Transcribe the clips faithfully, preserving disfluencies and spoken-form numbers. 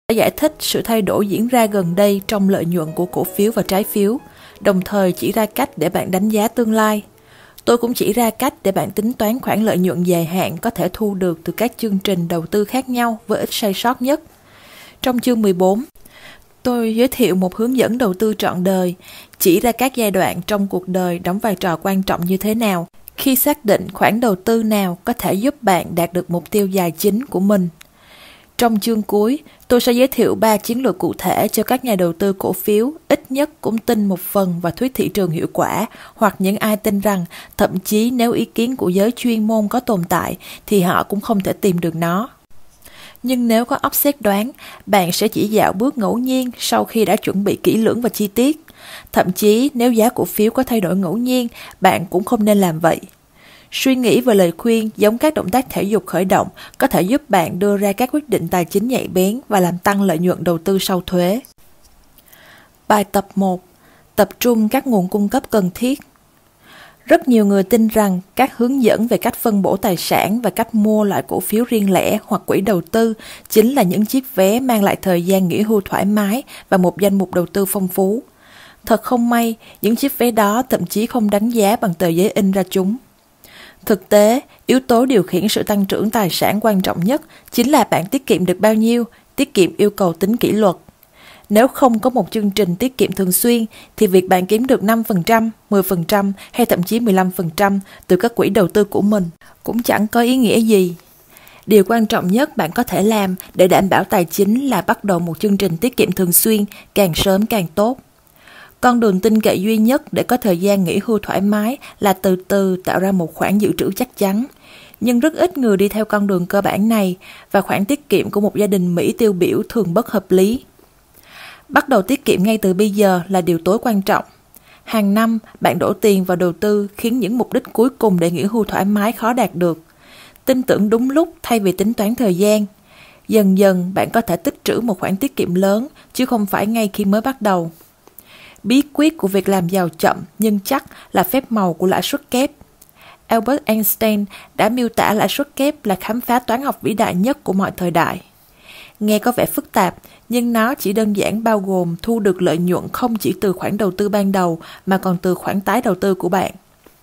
đã giải thích sự thay đổi diễn ra gần đây trong lợi nhuận của cổ phiếu và trái phiếu, đồng thời chỉ ra cách để bạn đánh giá tương lai. Tôi cũng chỉ ra cách để bạn tính toán khoản lợi nhuận dài hạn có thể thu được từ các chương trình đầu tư khác nhau với ít sai sót nhất. Trong chương mười bốn, tôi giới thiệu một hướng dẫn đầu tư trọn đời, chỉ ra các giai đoạn trong cuộc đời đóng vai trò quan trọng như thế nào khi xác định khoản đầu tư nào có thể giúp bạn đạt được mục tiêu dài chính của mình. Trong chương cuối, tôi sẽ giới thiệu ba chiến lược cụ thể cho các nhà đầu tư cổ phiếu ít nhất cũng tin một phần vào thuyết thị trường hiệu quả, hoặc những ai tin rằng thậm chí nếu ý kiến của giới chuyên môn có tồn tại thì họ cũng không thể tìm được nó. Nhưng nếu có óc xét đoán, bạn sẽ chỉ dạo bước ngẫu nhiên sau khi đã chuẩn bị kỹ lưỡng và chi tiết. Thậm chí nếu giá cổ phiếu có thay đổi ngẫu nhiên, bạn cũng không nên làm vậy. Suy nghĩ và lời khuyên giống các động tác thể dục khởi động có thể giúp bạn đưa ra các quyết định tài chính nhạy bén và làm tăng lợi nhuận đầu tư sau thuế. Bài tập một. Tập trung các nguồn cung cấp cần thiết. Rất nhiều người tin rằng các hướng dẫn về cách phân bổ tài sản và cách mua loại cổ phiếu riêng lẻ hoặc quỹ đầu tư chính là những chiếc vé mang lại thời gian nghỉ hưu thoải mái và một danh mục đầu tư phong phú. Thật không may, những chiếc vé đó thậm chí không đáng giá bằng tờ giấy in ra chúng. Thực tế, yếu tố điều khiển sự tăng trưởng tài sản quan trọng nhất chính là bạn tiết kiệm được bao nhiêu. Tiết kiệm yêu cầu tính kỷ luật. Nếu không có một chương trình tiết kiệm thường xuyên, thì việc bạn kiếm được năm phần trăm, mười phần trăm hay thậm chí mười lăm phần trăm từ các quỹ đầu tư của mình cũng chẳng có ý nghĩa gì. Điều quan trọng nhất bạn có thể làm để đảm bảo tài chính là bắt đầu một chương trình tiết kiệm thường xuyên, càng sớm càng tốt. Con đường tin cậy duy nhất để có thời gian nghỉ hưu thoải mái là từ từ tạo ra một khoản dự trữ chắc chắn. Nhưng rất ít người đi theo con đường cơ bản này, và khoản tiết kiệm của một gia đình Mỹ tiêu biểu thường bất hợp lý. Bắt đầu tiết kiệm ngay từ bây giờ là điều tối quan trọng. Hàng năm, bạn đổ tiền vào đầu tư khiến những mục đích cuối cùng để nghỉ hưu thoải mái khó đạt được. Tin tưởng đúng lúc thay vì tính toán thời gian. Dần dần, bạn có thể tích trữ một khoản tiết kiệm lớn, chứ không phải ngay khi mới bắt đầu. Bí quyết của việc làm giàu chậm nhưng chắc là phép màu của lãi suất kép. Albert Einstein đã miêu tả lãi suất kép là khám phá toán học vĩ đại nhất của mọi thời đại. Nghe có vẻ phức tạp, nhưng nó chỉ đơn giản bao gồm thu được lợi nhuận không chỉ từ khoản đầu tư ban đầu mà còn từ khoản tái đầu tư của bạn.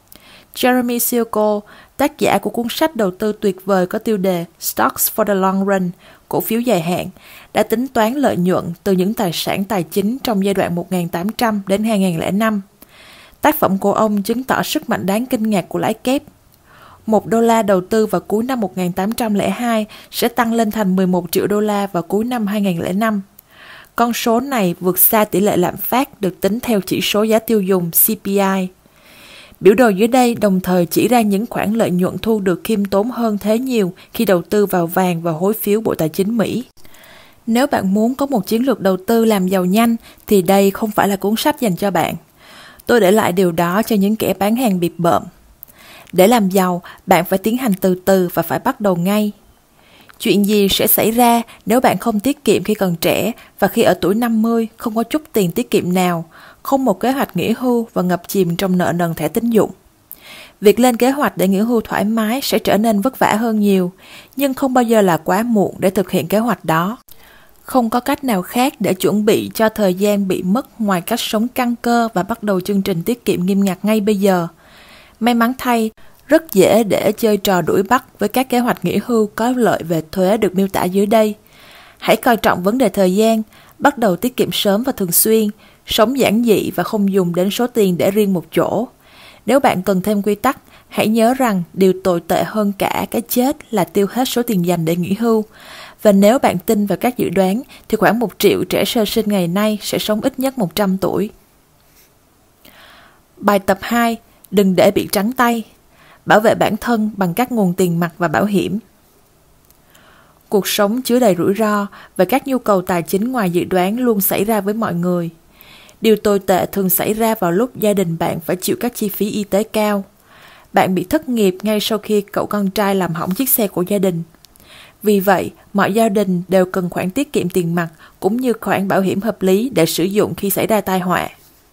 Jeremy Siegel, tác giả của cuốn sách đầu tư tuyệt vời có tiêu đề Stocks for the Long Run, cổ phiếu dài hạn, đã tính toán lợi nhuận từ những tài sản tài chính trong giai đoạn một nghìn tám trăm đến hai nghìn lẻ năm. Tác phẩm của ông chứng tỏ sức mạnh đáng kinh ngạc của lãi kép. Một đô la đầu tư vào cuối năm một nghìn tám trăm lẻ hai sẽ tăng lên thành mười một triệu đô la vào cuối năm hai nghìn lẻ năm. Con số này vượt xa tỷ lệ lạm phát được tính theo chỉ số giá tiêu dùng C P I. Biểu đồ dưới đây đồng thời chỉ ra những khoản lợi nhuận thu được khiêm tốn hơn thế nhiều khi đầu tư vào vàng và hối phiếu Bộ Tài chính Mỹ. Nếu bạn muốn có một chiến lược đầu tư làm giàu nhanh, thì đây không phải là cuốn sách dành cho bạn. Tôi để lại điều đó cho những kẻ bán hàng bịp bợm. Để làm giàu, bạn phải tiến hành từ từ và phải bắt đầu ngay. Chuyện gì sẽ xảy ra nếu bạn không tiết kiệm khi còn trẻ và khi ở tuổi năm mươi không có chút tiền tiết kiệm nào, không một kế hoạch nghỉ hưu và ngập chìm trong nợ nần thẻ tín dụng? Việc lên kế hoạch để nghỉ hưu thoải mái sẽ trở nên vất vả hơn nhiều, nhưng không bao giờ là quá muộn để thực hiện kế hoạch đó. Không có cách nào khác để chuẩn bị cho thời gian bị mất ngoài cách sống căn cơ và bắt đầu chương trình tiết kiệm nghiêm ngặt ngay bây giờ. May mắn thay, rất dễ để chơi trò đuổi bắt với các kế hoạch nghỉ hưu có lợi về thuế được miêu tả dưới đây. Hãy coi trọng vấn đề thời gian, bắt đầu tiết kiệm sớm và thường xuyên, sống giản dị và không dùng đến số tiền để riêng một chỗ. Nếu bạn cần thêm quy tắc, hãy nhớ rằng điều tồi tệ hơn cả cái chết là tiêu hết số tiền dành để nghỉ hưu. Và nếu bạn tin vào các dự đoán, thì khoảng một triệu trẻ sơ sinh ngày nay sẽ sống ít nhất một trăm tuổi. Bài tập hai. Đừng để bị trắng tay. Bảo vệ bản thân bằng các nguồn tiền mặt và bảo hiểm. Cuộc sống chứa đầy rủi ro và các nhu cầu tài chính ngoài dự đoán luôn xảy ra với mọi người. Điều tồi tệ thường xảy ra vào lúc gia đình bạn phải chịu các chi phí y tế cao. Bạn bị thất nghiệp ngay sau khi cậu con trai làm hỏng chiếc xe của gia đình. Vì vậy, mọi gia đình đều cần khoản tiết kiệm tiền mặt cũng như khoản bảo hiểm hợp lý để sử dụng khi xảy ra tai họa.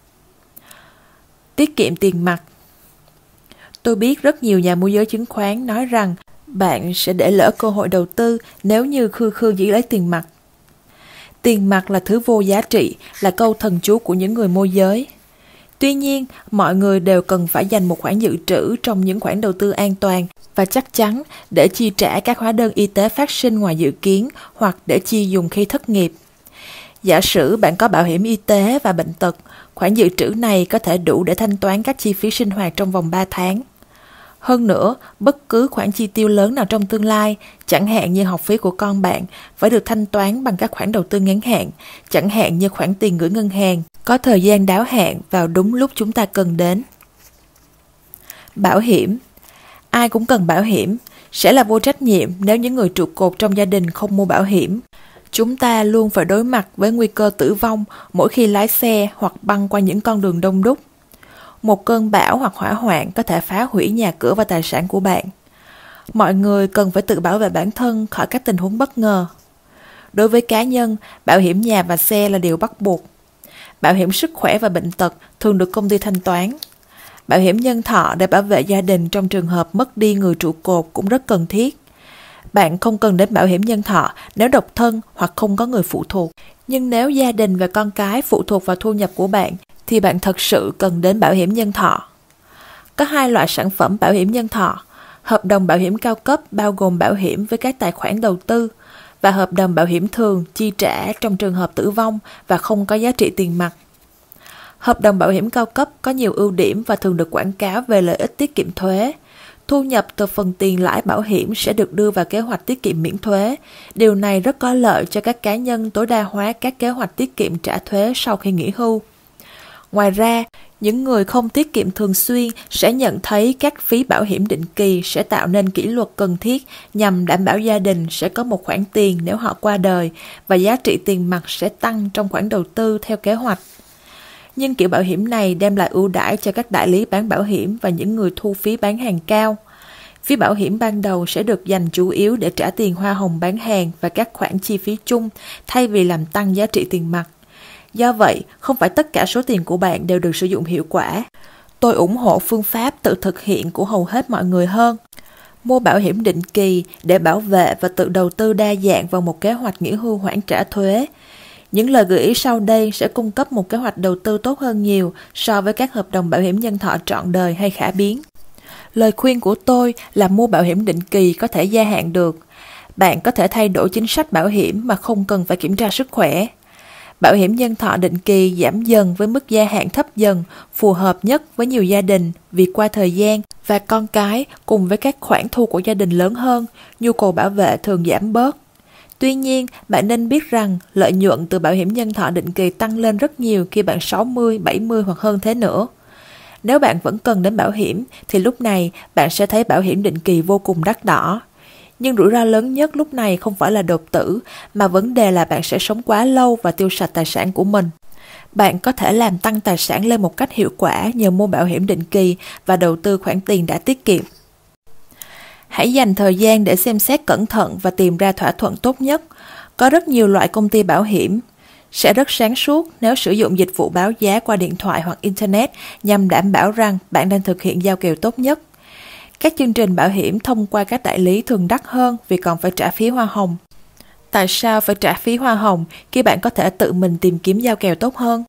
Tiết kiệm tiền mặt. Tôi biết rất nhiều nhà môi giới chứng khoán nói rằng bạn sẽ để lỡ cơ hội đầu tư nếu như khư khư chỉ lấy tiền mặt. Tiền mặt là thứ vô giá trị, là câu thần chú của những người môi giới. Tuy nhiên, mọi người đều cần phải dành một khoản dự trữ trong những khoản đầu tư an toàn và chắc chắn để chi trả các hóa đơn y tế phát sinh ngoài dự kiến hoặc để chi dùng khi thất nghiệp. Giả sử bạn có bảo hiểm y tế và bệnh tật, khoản dự trữ này có thể đủ để thanh toán các chi phí sinh hoạt trong vòng ba tháng. Hơn nữa, bất cứ khoản chi tiêu lớn nào trong tương lai, chẳng hạn như học phí của con bạn, phải được thanh toán bằng các khoản đầu tư ngắn hạn, chẳng hạn như khoản tiền gửi ngân hàng, có thời gian đáo hạn vào đúng lúc chúng ta cần đến. Bảo hiểm. Ai cũng cần bảo hiểm, sẽ là vô trách nhiệm nếu những người trụ cột trong gia đình không mua bảo hiểm. Chúng ta luôn phải đối mặt với nguy cơ tử vong mỗi khi lái xe hoặc băng qua những con đường đông đúc. Một cơn bão hoặc hỏa hoạn có thể phá hủy nhà cửa và tài sản của bạn. Mọi người cần phải tự bảo vệ bản thân khỏi các tình huống bất ngờ. Đối với cá nhân, bảo hiểm nhà và xe là điều bắt buộc. Bảo hiểm sức khỏe và bệnh tật thường được công ty thanh toán. Bảo hiểm nhân thọ để bảo vệ gia đình trong trường hợp mất đi người trụ cột cũng rất cần thiết. Bạn không cần đến bảo hiểm nhân thọ nếu độc thân hoặc không có người phụ thuộc. Nhưng nếu gia đình và con cái phụ thuộc vào thu nhập của bạn, thì bạn thật sự cần đến bảo hiểm nhân thọ. Có hai loại sản phẩm bảo hiểm nhân thọ: hợp đồng bảo hiểm cao cấp bao gồm bảo hiểm với các tài khoản đầu tư, và hợp đồng bảo hiểm thường chi trả trong trường hợp tử vong và không có giá trị tiền mặt. Hợp đồng bảo hiểm cao cấp có nhiều ưu điểm và thường được quảng cáo về lợi ích tiết kiệm thuế. Thu nhập từ phần tiền lãi bảo hiểm sẽ được đưa vào kế hoạch tiết kiệm miễn thuế. Điều này rất có lợi cho các cá nhân tối đa hóa các kế hoạch tiết kiệm trả thuế sau khi nghỉ hưu. Ngoài ra, những người không tiết kiệm thường xuyên sẽ nhận thấy các phí bảo hiểm định kỳ sẽ tạo nên kỷ luật cần thiết nhằm đảm bảo gia đình sẽ có một khoản tiền nếu họ qua đời và giá trị tiền mặt sẽ tăng trong khoản đầu tư theo kế hoạch. Nhưng kiểu bảo hiểm này đem lại ưu đãi cho các đại lý bán bảo hiểm và những người thu phí bán hàng cao. Phí bảo hiểm ban đầu sẽ được dành chủ yếu để trả tiền hoa hồng bán hàng và các khoản chi phí chung thay vì làm tăng giá trị tiền mặt. Do vậy, không phải tất cả số tiền của bạn đều được sử dụng hiệu quả. Tôi ủng hộ phương pháp tự thực hiện của hầu hết mọi người hơn. Mua bảo hiểm định kỳ để bảo vệ và tự đầu tư đa dạng vào một kế hoạch nghỉ hưu hoãn trả thuế. Những lời gợi ý sau đây sẽ cung cấp một kế hoạch đầu tư tốt hơn nhiều so với các hợp đồng bảo hiểm nhân thọ trọn đời hay khả biến. Lời khuyên của tôi là mua bảo hiểm định kỳ có thể gia hạn được. Bạn có thể thay đổi chính sách bảo hiểm mà không cần phải kiểm tra sức khỏe. Bảo hiểm nhân thọ định kỳ giảm dần với mức gia hạn thấp dần, phù hợp nhất với nhiều gia đình vì qua thời gian và con cái cùng với các khoản thu của gia đình lớn hơn, nhu cầu bảo vệ thường giảm bớt. Tuy nhiên, bạn nên biết rằng lợi nhuận từ bảo hiểm nhân thọ định kỳ tăng lên rất nhiều khi bạn sáu mươi, bảy mươi hoặc hơn thế nữa. Nếu bạn vẫn cần đến bảo hiểm, thì lúc này bạn sẽ thấy bảo hiểm định kỳ vô cùng đắt đỏ. Nhưng rủi ro lớn nhất lúc này không phải là đột tử, mà vấn đề là bạn sẽ sống quá lâu và tiêu sạch tài sản của mình. Bạn có thể làm tăng tài sản lên một cách hiệu quả nhờ mua bảo hiểm định kỳ và đầu tư khoản tiền đã tiết kiệm. Hãy dành thời gian để xem xét cẩn thận và tìm ra thỏa thuận tốt nhất. Có rất nhiều loại công ty bảo hiểm. Sẽ rất sáng suốt nếu sử dụng dịch vụ báo giá qua điện thoại hoặc Internet nhằm đảm bảo rằng bạn đang thực hiện giao kèo tốt nhất. Các chương trình bảo hiểm thông qua các đại lý thường đắt hơn vì còn phải trả phí hoa hồng. Tại sao phải trả phí hoa hồng khi bạn có thể tự mình tìm kiếm giao kèo tốt hơn?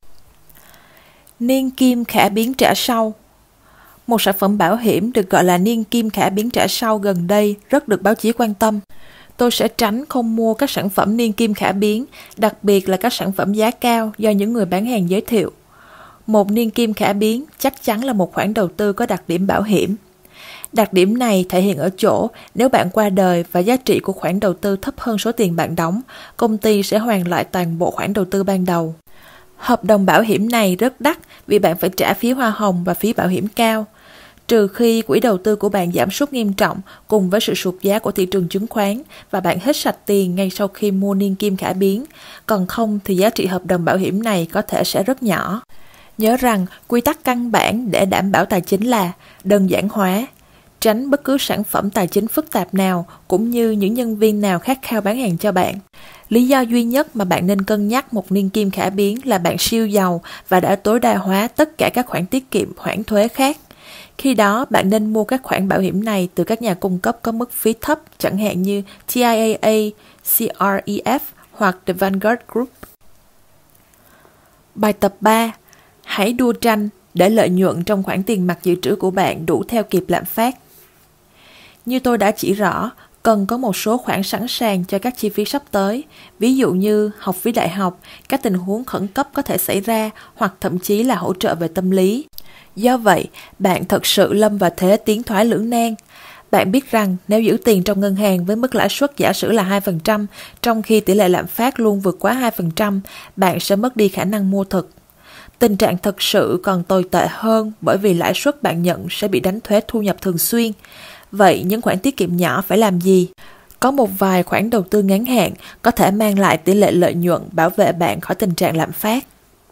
Niên kim khả biến trả sau. Một sản phẩm bảo hiểm được gọi là niên kim khả biến trả sau gần đây rất được báo chí quan tâm. Tôi sẽ tránh không mua các sản phẩm niên kim khả biến, đặc biệt là các sản phẩm giá cao do những người bán hàng giới thiệu. Một niên kim khả biến chắc chắn là một khoản đầu tư có đặc điểm bảo hiểm. Đặc điểm này thể hiện ở chỗ nếu bạn qua đời và giá trị của khoản đầu tư thấp hơn số tiền bạn đóng, công ty sẽ hoàn lại toàn bộ khoản đầu tư ban đầu. Hợp đồng bảo hiểm này rất đắt vì bạn phải trả phí hoa hồng và phí bảo hiểm cao. Trừ khi quỹ đầu tư của bạn giảm sút nghiêm trọng cùng với sự sụt giá của thị trường chứng khoán và bạn hết sạch tiền ngay sau khi mua niên kim khả biến, còn không thì giá trị hợp đồng bảo hiểm này có thể sẽ rất nhỏ. Nhớ rằng quy tắc căn bản để đảm bảo tài chính là đơn giản hóa, tránh bất cứ sản phẩm tài chính phức tạp nào cũng như những nhân viên nào khát khao bán hàng cho bạn. Lý do duy nhất mà bạn nên cân nhắc một niên kim khả biến là bạn siêu giàu và đã tối đa hóa tất cả các khoản tiết kiệm hoãn thuế khác. Khi đó, bạn nên mua các khoản bảo hiểm này từ các nhà cung cấp có mức phí thấp, chẳng hạn như T I A A, C R E F hoặc The Vanguard Group. Bài tập ba. Hãy đua tranh để lợi nhuận trong khoản tiền mặt dự trữ của bạn đủ theo kịp lạm phát. Như tôi đã chỉ rõ, cần có một số khoản sẵn sàng cho các chi phí sắp tới, ví dụ như học phí đại học, các tình huống khẩn cấp có thể xảy ra hoặc thậm chí là hỗ trợ về tâm lý. Do vậy, bạn thật sự lâm vào thế tiến thoái lưỡng nan. Bạn biết rằng nếu giữ tiền trong ngân hàng với mức lãi suất giả sử là hai phần trăm, trong khi tỷ lệ lạm phát luôn vượt quá hai phần trăm, bạn sẽ mất đi khả năng mua thực. Tình trạng thực sự còn tồi tệ hơn bởi vì lãi suất bạn nhận sẽ bị đánh thuế thu nhập thường xuyên. Vậy những khoản tiết kiệm nhỏ phải làm gì? Có một vài khoản đầu tư ngắn hạn có thể mang lại tỷ lệ lợi nhuận bảo vệ bạn khỏi tình trạng lạm phát.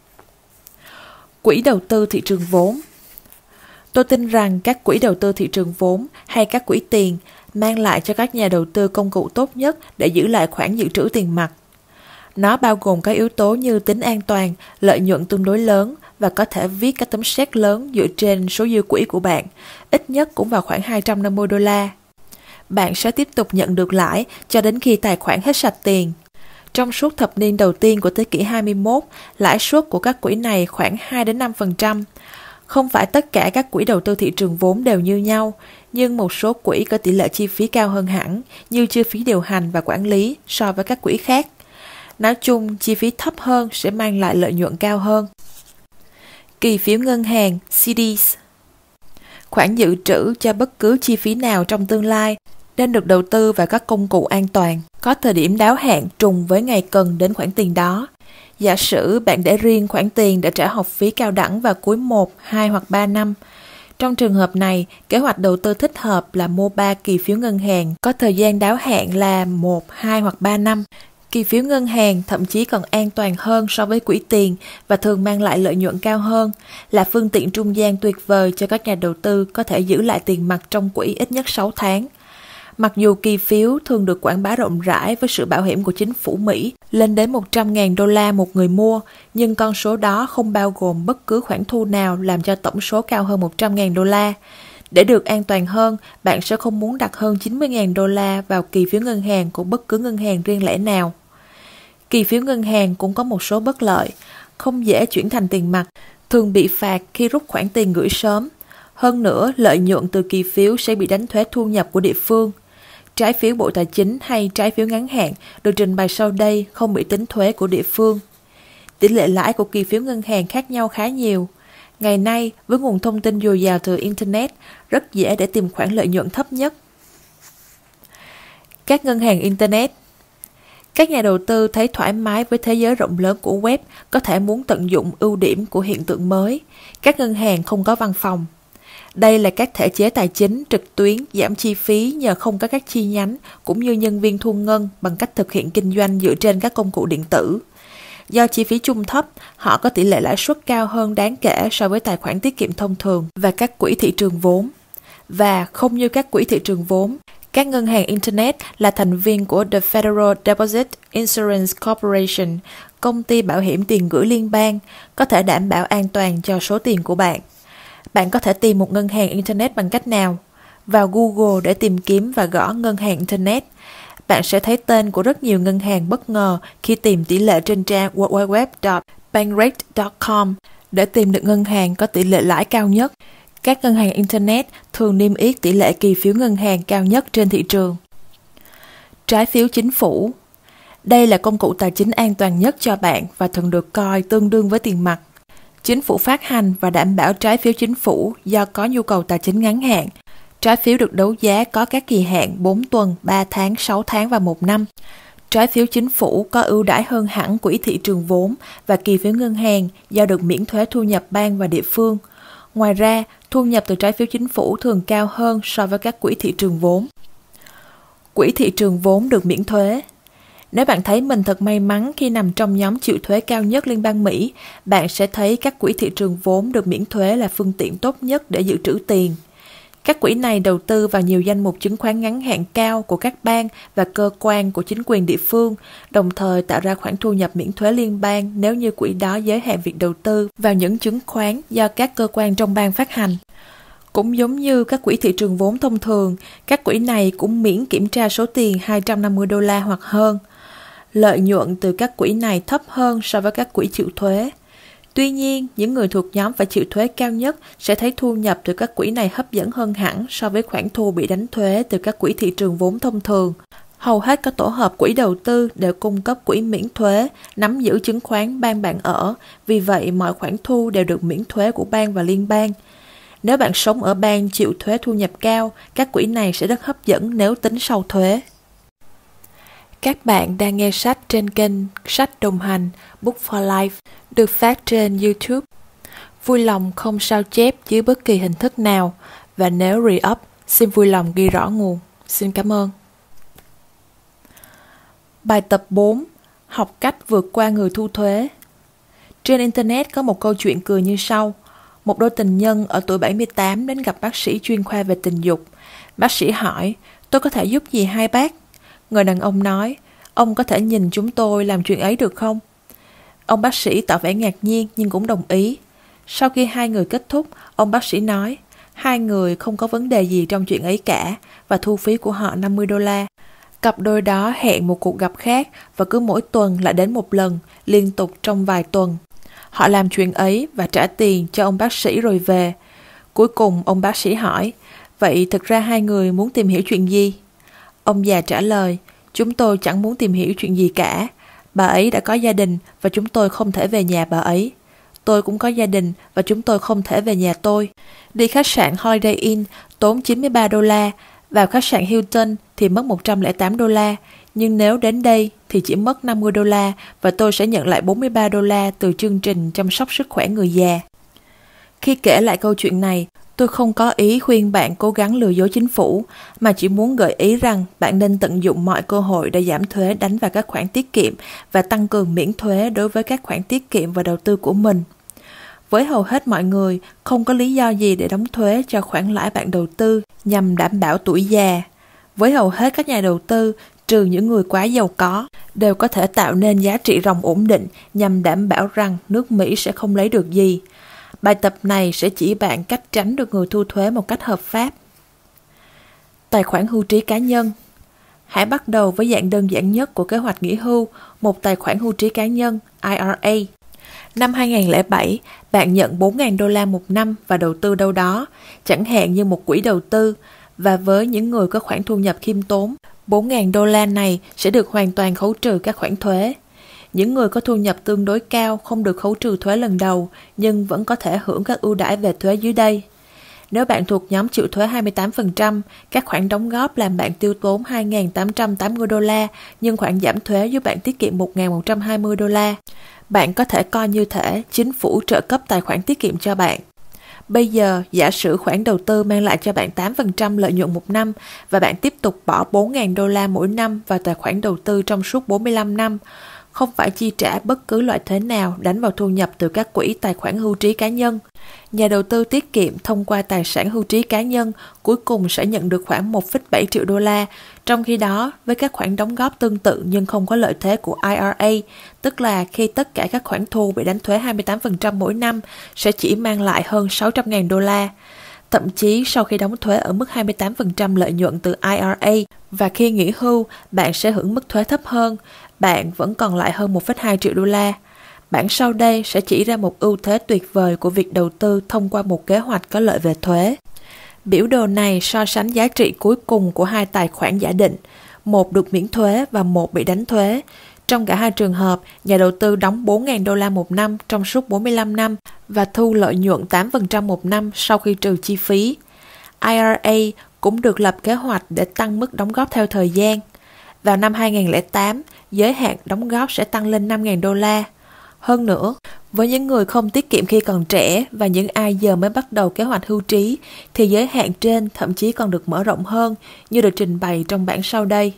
Quỹ đầu tư thị trường vốn. Tôi tin rằng các quỹ đầu tư thị trường vốn hay các quỹ tiền mang lại cho các nhà đầu tư công cụ tốt nhất để giữ lại khoản dự trữ tiền mặt. Nó bao gồm các yếu tố như tính an toàn, lợi nhuận tương đối lớn và có thể viết các tấm séc lớn dựa trên số dư quỹ của bạn, ít nhất cũng vào khoảng hai trăm năm mươi đô la. Bạn sẽ tiếp tục nhận được lãi cho đến khi tài khoản hết sạch tiền. Trong suốt thập niên đầu tiên của thế kỷ hai mươi mốt, lãi suất của các quỹ này khoảng hai đến năm phần trăm. Không phải tất cả các quỹ đầu tư thị trường vốn đều như nhau, nhưng một số quỹ có tỷ lệ chi phí cao hơn hẳn, như chi phí điều hành và quản lý so với các quỹ khác. Nói chung, chi phí thấp hơn sẽ mang lại lợi nhuận cao hơn. Kỳ phiếu ngân hàng xê đê ét. Khoản dự trữ cho bất cứ chi phí nào trong tương lai nên được đầu tư vào các công cụ an toàn, có thời điểm đáo hạn trùng với ngày cần đến khoản tiền đó. Giả sử bạn để riêng khoản tiền để trả học phí cao đẳng vào cuối một, hai hoặc ba năm. Trong trường hợp này, kế hoạch đầu tư thích hợp là mua ba kỳ phiếu ngân hàng có thời gian đáo hạn là một, hai hoặc ba năm. Kỳ phiếu ngân hàng thậm chí còn an toàn hơn so với quỹ tiền và thường mang lại lợi nhuận cao hơn, là phương tiện trung gian tuyệt vời cho các nhà đầu tư có thể giữ lại tiền mặt trong quỹ ít nhất sáu tháng. Mặc dù kỳ phiếu thường được quảng bá rộng rãi với sự bảo hiểm của chính phủ Mỹ lên đến một trăm nghìn đô la một người mua, nhưng con số đó không bao gồm bất cứ khoản thu nào làm cho tổng số cao hơn một trăm nghìn đô la. Để được an toàn hơn, bạn sẽ không muốn đặt hơn chín mươi nghìn đô la vào kỳ phiếu ngân hàng của bất cứ ngân hàng riêng lẻ nào. Kỳ phiếu ngân hàng cũng có một số bất lợi, không dễ chuyển thành tiền mặt, thường bị phạt khi rút khoản tiền gửi sớm. Hơn nữa, lợi nhuận từ kỳ phiếu sẽ bị đánh thuế thu nhập của địa phương. Trái phiếu Bộ Tài chính hay trái phiếu ngắn hạn được trình bày sau đây không bị tính thuế của địa phương. Tỷ lệ lãi của kỳ phiếu ngân hàng khác nhau khá nhiều. Ngày nay, với nguồn thông tin dồi dào từ Internet, rất dễ để tìm khoản lợi nhuận thấp nhất. Các ngân hàng Internet. Các nhà đầu tư thấy thoải mái với thế giới rộng lớn của web, có thể muốn tận dụng ưu điểm của hiện tượng mới. Các ngân hàng không có văn phòng. Đây là các thể chế tài chính trực tuyến giảm chi phí nhờ không có các chi nhánh cũng như nhân viên thu ngân bằng cách thực hiện kinh doanh dựa trên các công cụ điện tử. Do chi phí chung thấp, họ có tỷ lệ lãi suất cao hơn đáng kể so với tài khoản tiết kiệm thông thường và các quỹ thị trường vốn. Và không như các quỹ thị trường vốn, các ngân hàng Internet là thành viên của The Federal Deposit Insurance Corporation, công ty bảo hiểm tiền gửi liên bang, có thể đảm bảo an toàn cho số tiền của bạn. Bạn có thể tìm một ngân hàng Internet bằng cách nào? Vào Google để tìm kiếm và gõ ngân hàng Internet. Bạn sẽ thấy tên của rất nhiều ngân hàng bất ngờ khi tìm tỷ lệ trên trang w w w chấm bankrate chấm com để tìm được ngân hàng có tỷ lệ lãi cao nhất. Các ngân hàng Internet thường niêm yết tỷ lệ kỳ phiếu ngân hàng cao nhất trên thị trường. Trái phiếu chính phủ. Đây là công cụ tài chính an toàn nhất cho bạn và thường được coi tương đương với tiền mặt. Chính phủ phát hành và đảm bảo trái phiếu chính phủ do có nhu cầu tài chính ngắn hạn. Trái phiếu được đấu giá có các kỳ hạn bốn tuần, ba tháng, sáu tháng và một năm. Trái phiếu chính phủ có ưu đãi hơn hẳn quỹ thị trường vốn và kỳ phiếu ngân hàng do được miễn thuế thu nhập bang và địa phương. Ngoài ra, thu nhập từ trái phiếu chính phủ thường cao hơn so với các quỹ thị trường vốn. Quỹ thị trường vốn được miễn thuế. Nếu bạn thấy mình thật may mắn khi nằm trong nhóm chịu thuế cao nhất Liên bang Mỹ, bạn sẽ thấy các quỹ thị trường vốn được miễn thuế là phương tiện tốt nhất để dự trữ tiền. Các quỹ này đầu tư vào nhiều danh mục chứng khoán ngắn hạn cao của các bang và cơ quan của chính quyền địa phương, đồng thời tạo ra khoản thu nhập miễn thuế liên bang nếu như quỹ đó giới hạn việc đầu tư vào những chứng khoán do các cơ quan trong bang phát hành. Cũng giống như các quỹ thị trường vốn thông thường, các quỹ này cũng miễn kiểm tra số tiền hai trăm năm mươi đô la hoặc hơn. Lợi nhuận từ các quỹ này thấp hơn so với các quỹ chịu thuế. Tuy nhiên, những người thuộc nhóm phải chịu thuế cao nhất sẽ thấy thu nhập từ các quỹ này hấp dẫn hơn hẳn so với khoản thu bị đánh thuế từ các quỹ thị trường vốn thông thường. Hầu hết các tổ hợp quỹ đầu tư đều cung cấp quỹ miễn thuế, nắm giữ chứng khoán bang bạn ở, vì vậy mọi khoản thu đều được miễn thuế của bang và liên bang. Nếu bạn sống ở bang chịu thuế thu nhập cao, các quỹ này sẽ rất hấp dẫn nếu tính sau thuế. Các bạn đang nghe sách trên kênh Sách Đồng Hành Book for Life, được phát trên YouTube. Vui lòng không sao chép dưới bất kỳ hình thức nào, và nếu re-up, xin vui lòng ghi rõ nguồn. Xin cảm ơn. Bài tập bốn. Học cách vượt qua người thu thuế. Trên Internet có một câu chuyện cười như sau. Một đôi tình nhân ở tuổi bảy mươi tám đến gặp bác sĩ chuyên khoa về tình dục. Bác sĩ hỏi, tôi có thể giúp gì hai bác? Người đàn ông nói, ông có thể nhìn chúng tôi làm chuyện ấy được không? Ông bác sĩ tỏ vẻ ngạc nhiên nhưng cũng đồng ý. Sau khi hai người kết thúc, ông bác sĩ nói, hai người không có vấn đề gì trong chuyện ấy cả và thu phí của họ năm mươi đô la. Cặp đôi đó hẹn một cuộc gặp khác và cứ mỗi tuần lại đến một lần, liên tục trong vài tuần. Họ làm chuyện ấy và trả tiền cho ông bác sĩ rồi về. Cuối cùng ông bác sĩ hỏi, vậy thực ra hai người muốn tìm hiểu chuyện gì? Ông già trả lời, chúng tôi chẳng muốn tìm hiểu chuyện gì cả. Bà ấy đã có gia đình và chúng tôi không thể về nhà bà ấy. Tôi cũng có gia đình và chúng tôi không thể về nhà tôi. Đi khách sạn Holiday Inn tốn chín mươi ba đô la, vào khách sạn Hilton thì mất một trăm lẻ tám đô la, nhưng nếu đến đây thì chỉ mất năm mươi đô la và tôi sẽ nhận lại bốn mươi ba đô la từ chương trình chăm sóc sức khỏe người già. Khi kể lại câu chuyện này, tôi không có ý khuyên bạn cố gắng lừa dối chính phủ, mà chỉ muốn gợi ý rằng bạn nên tận dụng mọi cơ hội để giảm thuế đánh vào các khoản tiết kiệm và tăng cường miễn thuế đối với các khoản tiết kiệm và đầu tư của mình. Với hầu hết mọi người, không có lý do gì để đóng thuế cho khoản lãi bạn đầu tư nhằm đảm bảo tuổi già. Với hầu hết các nhà đầu tư, trừ những người quá giàu có, đều có thể tạo nên giá trị ròng ổn định nhằm đảm bảo rằng nước Mỹ sẽ không lấy được gì. Bài tập này sẽ chỉ bạn cách tránh được người thu thuế một cách hợp pháp. Tài khoản hưu trí cá nhân. Hãy bắt đầu với dạng đơn giản nhất của kế hoạch nghỉ hưu, một tài khoản hưu trí cá nhân, I R A. Năm hai không không bảy, bạn nhận bốn nghìn đô la một năm và đầu tư đâu đó, chẳng hạn như một quỹ đầu tư, và với những người có khoản thu nhập khiêm tốn, bốn nghìn đô la này sẽ được hoàn toàn khấu trừ các khoản thuế. Những người có thu nhập tương đối cao không được khấu trừ thuế lần đầu, nhưng vẫn có thể hưởng các ưu đãi về thuế dưới đây. Nếu bạn thuộc nhóm chịu thuế hai mươi tám phần trăm, các khoản đóng góp làm bạn tiêu tốn hai nghìn tám trăm tám mươi đô la, nhưng khoản giảm thuế giúp bạn tiết kiệm một nghìn một trăm hai mươi đô la. Bạn có thể coi như thể chính phủ trợ cấp tài khoản tiết kiệm cho bạn. Bây giờ, giả sử khoản đầu tư mang lại cho bạn tám phần trăm lợi nhuận một năm và bạn tiếp tục bỏ bốn nghìn đô la mỗi năm vào tài khoản đầu tư trong suốt bốn mươi lăm năm, không phải chi trả bất cứ loại thuế nào đánh vào thu nhập từ các quỹ tài khoản hưu trí cá nhân. Nhà đầu tư tiết kiệm thông qua tài sản hưu trí cá nhân cuối cùng sẽ nhận được khoảng một phẩy bảy triệu đô la, trong khi đó với các khoản đóng góp tương tự nhưng không có lợi thế của I R A, tức là khi tất cả các khoản thu bị đánh thuế hai mươi tám phần trăm mỗi năm sẽ chỉ mang lại hơn sáu trăm nghìn đô la. Thậm chí sau khi đóng thuế ở mức hai mươi tám phần trăm lợi nhuận từ I R A và khi nghỉ hưu, bạn sẽ hưởng mức thuế thấp hơn, bạn vẫn còn lại hơn một phẩy hai triệu đô la. Bảng sau đây sẽ chỉ ra một ưu thế tuyệt vời của việc đầu tư thông qua một kế hoạch có lợi về thuế. Biểu đồ này so sánh giá trị cuối cùng của hai tài khoản giả định, một được miễn thuế và một bị đánh thuế. Trong cả hai trường hợp, nhà đầu tư đóng bốn nghìn đô la một năm trong suốt bốn mươi lăm năm và thu lợi nhuận tám phần trăm một năm sau khi trừ chi phí. I R A cũng được lập kế hoạch để tăng mức đóng góp theo thời gian. Vào năm hai không không tám, giới hạn đóng góp sẽ tăng lên năm nghìn đô la. Hơn nữa, với những người không tiết kiệm khi còn trẻ và những ai giờ mới bắt đầu kế hoạch hưu trí, thì giới hạn trên thậm chí còn được mở rộng hơn, như được trình bày trong bảng sau đây.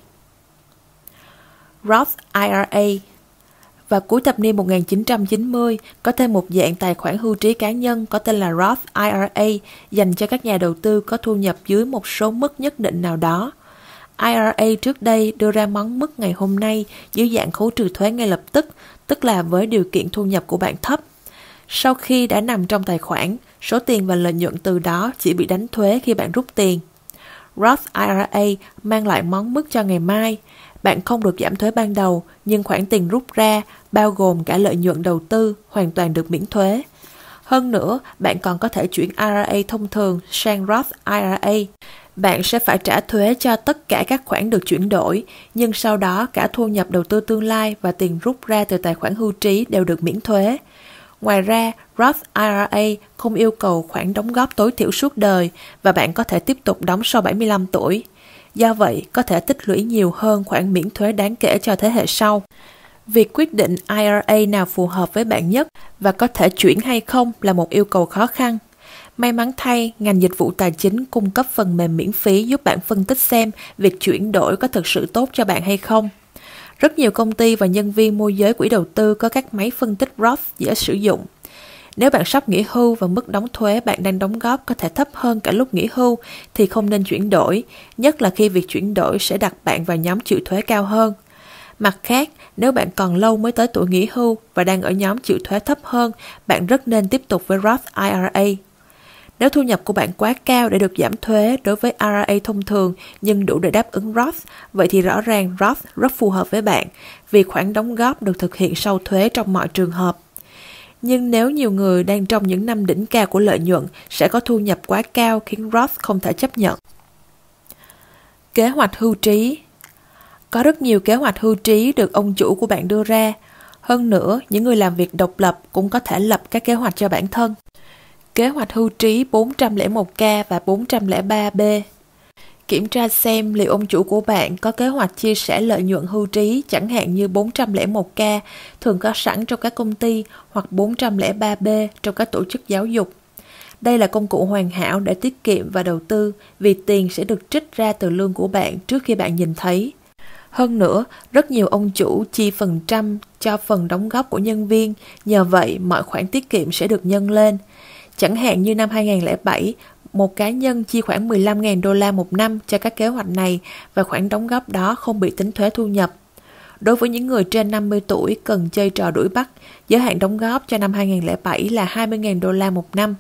Roth I R A. Vào cuối thập niên một nghìn chín trăm chín mươi, có thêm một dạng tài khoản hưu trí cá nhân có tên là Roth I R A dành cho các nhà đầu tư có thu nhập dưới một số mức nhất định nào đó. I R A trước đây đưa ra món mức ngày hôm nay dưới dạng khấu trừ thuế ngay lập tức, tức là với điều kiện thu nhập của bạn thấp. Sau khi đã nằm trong tài khoản, số tiền và lợi nhuận từ đó chỉ bị đánh thuế khi bạn rút tiền. Roth I R A mang lại món mức cho ngày mai. Bạn không được giảm thuế ban đầu, nhưng khoản tiền rút ra, bao gồm cả lợi nhuận đầu tư, hoàn toàn được miễn thuế. Hơn nữa, bạn còn có thể chuyển i rờ a thông thường sang Roth i rờ a. Bạn sẽ phải trả thuế cho tất cả các khoản được chuyển đổi, nhưng sau đó cả thu nhập đầu tư tương lai và tiền rút ra từ tài khoản hưu trí đều được miễn thuế. Ngoài ra, Roth i rờ a không yêu cầu khoản đóng góp tối thiểu suốt đời và bạn có thể tiếp tục đóng sau bảy mươi lăm tuổi. Do vậy, có thể tích lũy nhiều hơn khoản miễn thuế đáng kể cho thế hệ sau. Việc quyết định i rờ a nào phù hợp với bạn nhất và có thể chuyển hay không là một yêu cầu khó khăn. May mắn thay, ngành dịch vụ tài chính cung cấp phần mềm miễn phí giúp bạn phân tích xem việc chuyển đổi có thực sự tốt cho bạn hay không. Rất nhiều công ty và nhân viên môi giới quỹ đầu tư có các máy phân tích Roth dễ sử dụng. Nếu bạn sắp nghỉ hưu và mức đóng thuế bạn đang đóng góp có thể thấp hơn cả lúc nghỉ hưu thì không nên chuyển đổi, nhất là khi việc chuyển đổi sẽ đặt bạn vào nhóm chịu thuế cao hơn. Mặt khác, nếu bạn còn lâu mới tới tuổi nghỉ hưu và đang ở nhóm chịu thuế thấp hơn, bạn rất nên tiếp tục với Roth i rờ a. Nếu thu nhập của bạn quá cao để được giảm thuế đối với i rờ a thông thường nhưng đủ để đáp ứng Roth, vậy thì rõ ràng Roth rất phù hợp với bạn vì khoản đóng góp được thực hiện sau thuế trong mọi trường hợp. Nhưng nếu nhiều người đang trong những năm đỉnh cao của lợi nhuận sẽ có thu nhập quá cao khiến Roth không thể chấp nhận. Kế hoạch hưu trí. Có rất nhiều kế hoạch hưu trí được ông chủ của bạn đưa ra. Hơn nữa, những người làm việc độc lập cũng có thể lập các kế hoạch cho bản thân. Kế hoạch hưu trí bốn không một K và bốn không ba B. Kiểm tra xem liệu ông chủ của bạn có kế hoạch chia sẻ lợi nhuận hưu trí, chẳng hạn như bốn không một K thường có sẵn trong các công ty hoặc bốn không ba B trong các tổ chức giáo dục. Đây là công cụ hoàn hảo để tiết kiệm và đầu tư vì tiền sẽ được trích ra từ lương của bạn trước khi bạn nhìn thấy. Hơn nữa, rất nhiều ông chủ chi phần trăm cho phần đóng góp của nhân viên, nhờ vậy mọi khoản tiết kiệm sẽ được nhân lên. Chẳng hạn như năm hai không không bảy, một cá nhân chi khoảng mười lăm nghìn đô la một năm cho các kế hoạch này và khoản đóng góp đó không bị tính thuế thu nhập. Đối với những người trên năm mươi tuổi cần chơi trò đuổi bắt, giới hạn đóng góp cho năm hai không không bảy là hai mươi nghìn đô la một năm.